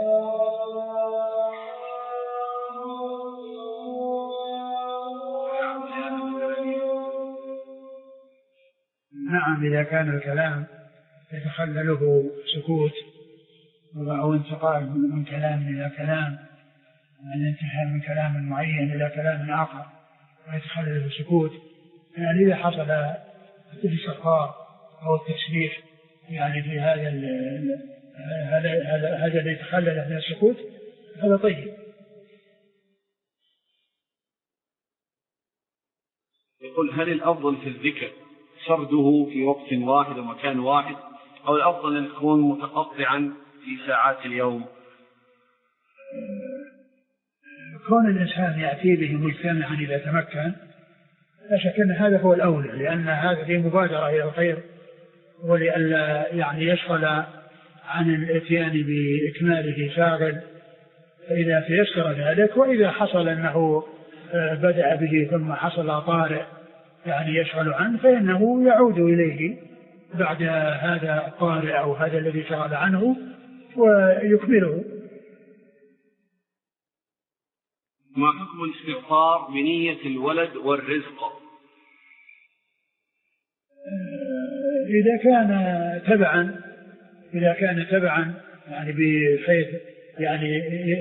نعم، إذا كان الكلام يتخلله سكوت أو انتقال من كلام إلى كلام، يعني انتهاء من كلام معين إلى كلام آخر ويتخلله سكوت، يعني إذا حصل الاستغفار أو التسبيح يعني في هذا هذا هذا هذا اللي يتخلل من السكوت هذا طيب. يقول هل الأفضل في الذكر سرده في وقت واحد ومكان واحد، أو الأفضل أن يكون متقطعا في ساعات اليوم؟ كون الإنسان يأتي به مجتمعا إذا تمكن لا شك أن هذا هو الأولى، لأن هذا في مبادرة إلى الخير ولئلا يعني يشغل عن الاتيان بإكماله شاغل، فإذا تيسر ذلك. وإذا حصل أنه بدأ به ثم حصل طارئ يعني يشغل عنه فإنه يعود إليه بعد هذا الطارئ أو هذا الذي شغل عنه ويكمله. ما حكم الاستغفار بنية الولد والرزق؟ إذا كان تبعا إذا كان تبعا يعني بحيث يعني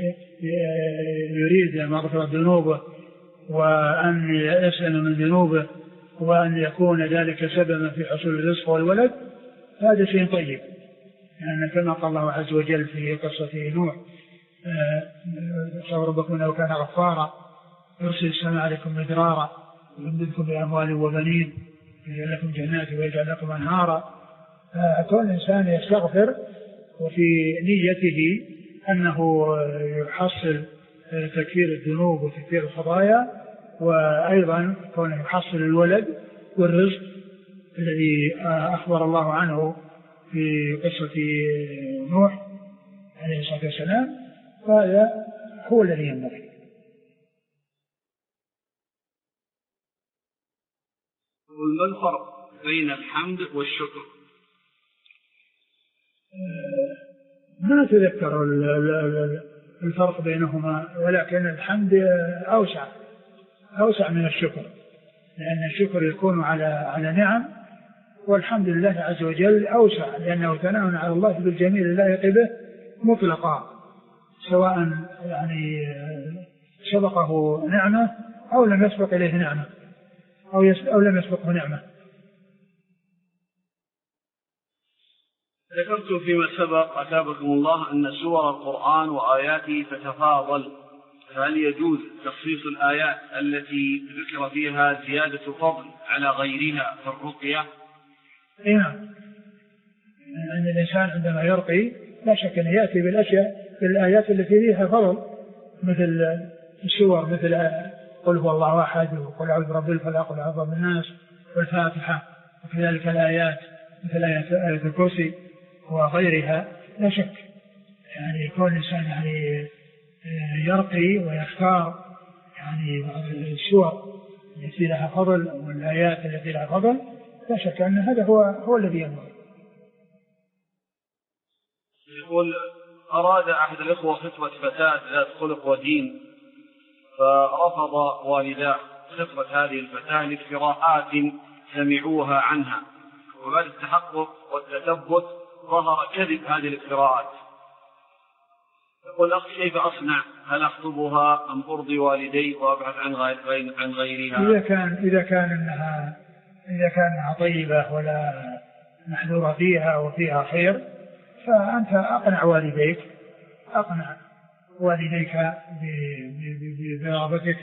يريد مغفرة ذنوبه وأن يسلم من ذنوبه وأن يكون ذلك سببا في حصول الرزق والولد، هذا شيء طيب، لأن يعني كما قال الله عز وجل في قصة نوح استغفروا ربكم إنه كان غفارا يرسل السماء عليكم مدرارا ويمددكم بأموال وبنين ويجعل لكم جنات ويجعل لكم أنهارا. كون الإنسان يستغفر وفي نيته أنه يحصل تكفير الذنوب وتكفير الخطايا، وأيضا كونه يحصل الولد والرزق الذي أخبر الله عنه في قصة نوح عليه الصلاة والسلام، فهذا هو الذي ينبغي. ما الفرق بين الحمد والشكر؟ ما أتذكر الفرق بينهما، ولكن الحمد أوسع أوسع من الشكر، لأن الشكر يكون على على نعم، والحمد لله عز وجل أوسع لأنه ثناء على الله بالجميل اللائق به مطلقا، سواء يعني سبقه نعمة أو لم يسبق إليه نعمة أو, أو لم يسبقه نعمة. ذكرت فيما سبق أثابكم الله أن سور القرآن وآياته تتفاضل، فهل يجوز تخصيص الآيات التي ذكر فيها زيادة فضل على غيرها في الرقية؟ نعم، أن الإنسان عندما يرقي لا شك أن يأتي بالأشياء بالآيات التي فيها فضل، مثل السور مثل قل هو الله أحد وقل أعوذ برب الفلق وقل أعوذ برب الناس والفاتحة، وكذلك الآيات مثل آية الكرسي وغيرها. لا شك يعني يكون الإنسان يعني يرقي ويختار يعني بعض السور التي لها فضل والآيات التي لها فضل، لا شك أن هذا هو هو الذي ينبغي. يقول أراد أحد الإخوة خطبة فتاة ذات خلق ودين، فرفض والداه خطبة هذه الفتاة لافتراءات سمعوها عنها، وبعد التحقق والتثبت ظهر كذب هذه الافتراءات. يقول أخي كيف أصنع؟ هل أخطبها أم أرضي والدي وأبحث عن غير عن غيرها؟ إذا كان إذا كان إنها إذا كانها طيبة ولا محذورة فيها وفيها خير فأنت أقنع والديك أقنع والديك برغبتك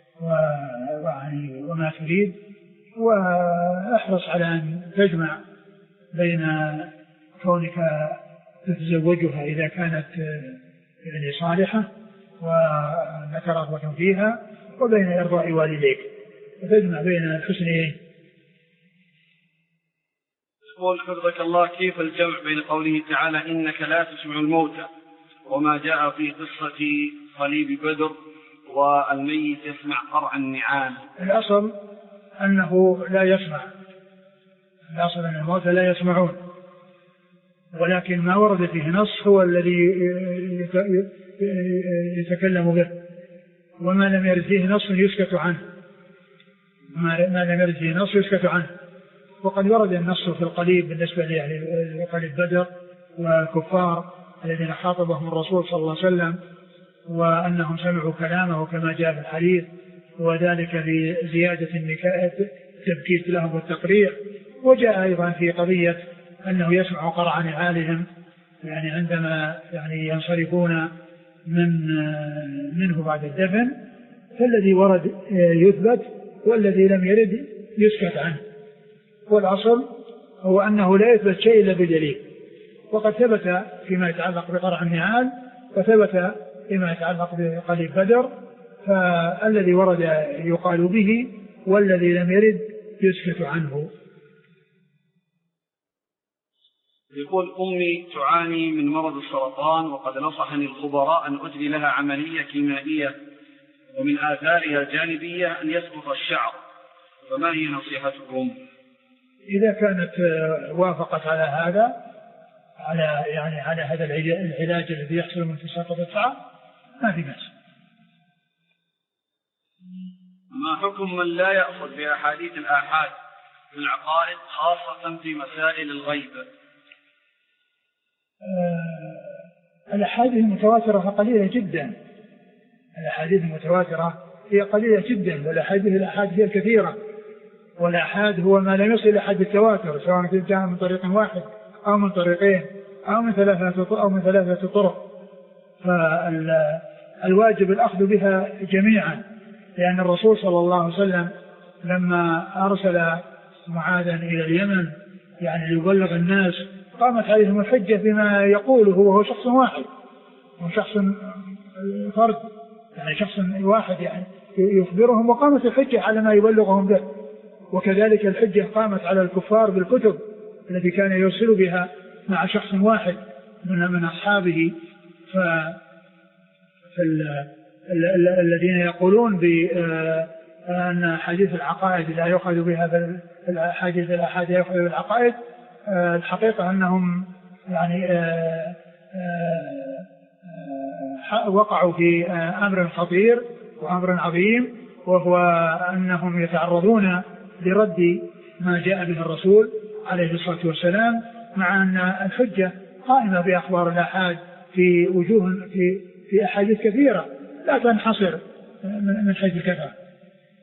وما تريد، واحرص على أن تجمع بين كونك تتزوجها إذا كانت يعني صالحة ولك رغبة فيها وبين إرضاء والديك، وتجمع بين الحسنين. يقول حفظك الله كيف الجمع بين قوله تعالى إنك لا تسمع الموتى وما جاء في قصة صليب بدر والميت يسمع قرع النعام؟ الأصل أنه لا يسمع، الأصل أن الموتى لا يسمعون، ولكن ما ورد فيه نص هو الذي يتكلم به، وما لم يرد فيه نص يسكت عنه، ما لم يرد فيه نص يسكت عنه. وقد ورد النص في القليب بالنسبة لقليب بدر والكفار الذين خاطبهم الرسول صلى الله عليه وسلم وأنهم سمعوا كلامه كما جاء في الحديث، وذلك بزيادة التبكيت لهم والتقريع. وجاء أيضا في قضية أنه يسمع قرع نعالهم يعني عندما يعني ينصرفون من منه بعد الدفن، فالذي ورد يثبت والذي لم يرد يسكت عنه. والأصل هو أنه لا يثبت شيء إلا بدليل، وقد ثبت فيما يتعلق بقرع النعال وثبت فيما يتعلق بقليب بدر، فالذي ورد يقال به والذي لم يرد يسكت عنه. يقول أمي تعاني من مرض السرطان، وقد نصحني الخبراء أن أجري لها عملية كيميائية ومن آثارها الجانبية أن يسقط الشعر، فما هي نصيحتكم؟ إذا كانت وافقت على هذا على يعني على هذا العلاج الذي يحصل من تساقط الشعر ما في بأس. ما حكم من لا يأخذ بأحاديث الآحاد في العقائد خاصة في مسائل الغيب؟ آه الأحاديث المتواترة قليلة جدا، الأحاديث المتواترة هي قليلة جدا، والأحاديث الأحاد هي الكثيرة، والأحاد هو ما لم يصل إلى حد التواتر، سواء كان من طريق واحد أو من طريقين أو من ثلاثة أو من ثلاثة طرق. فالواجب الأخذ بها جميعا، لأن الرسول صلى الله عليه وسلم لما أرسل معاذا إلى اليمن يعني ليبلغ الناس قامت عليهم الحجة بما يقوله وهو شخص واحد وشخص فرد، يعني شخص واحد يعني يخبرهم، وقامت الحجة على ما يبلغهم به. وكذلك الحجة قامت على الكفار بالكتب التي كان يرسل بها مع شخص واحد من من أصحابه. فالذين يقولون بأن حديث العقائد لا يؤخذ بها حديث الأحاد يؤخذ بالعقائد، الحقيقة أنهم يعني وقعوا في أمر خطير وأمر عظيم، وهو أنهم يتعرضون لرد ما جاء به الرسول عليه الصلاة والسلام، مع أن الحجة قائمة بأخبار الآحاد في وجوه في في أحاديث كثيرة لا تنحصر من حيث الكفاءة.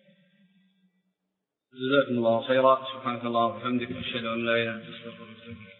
جزاكم الله خيرا. سبحانك اللهم وبحمدك أشهد أن لا إله إلا أنت أستغفرك.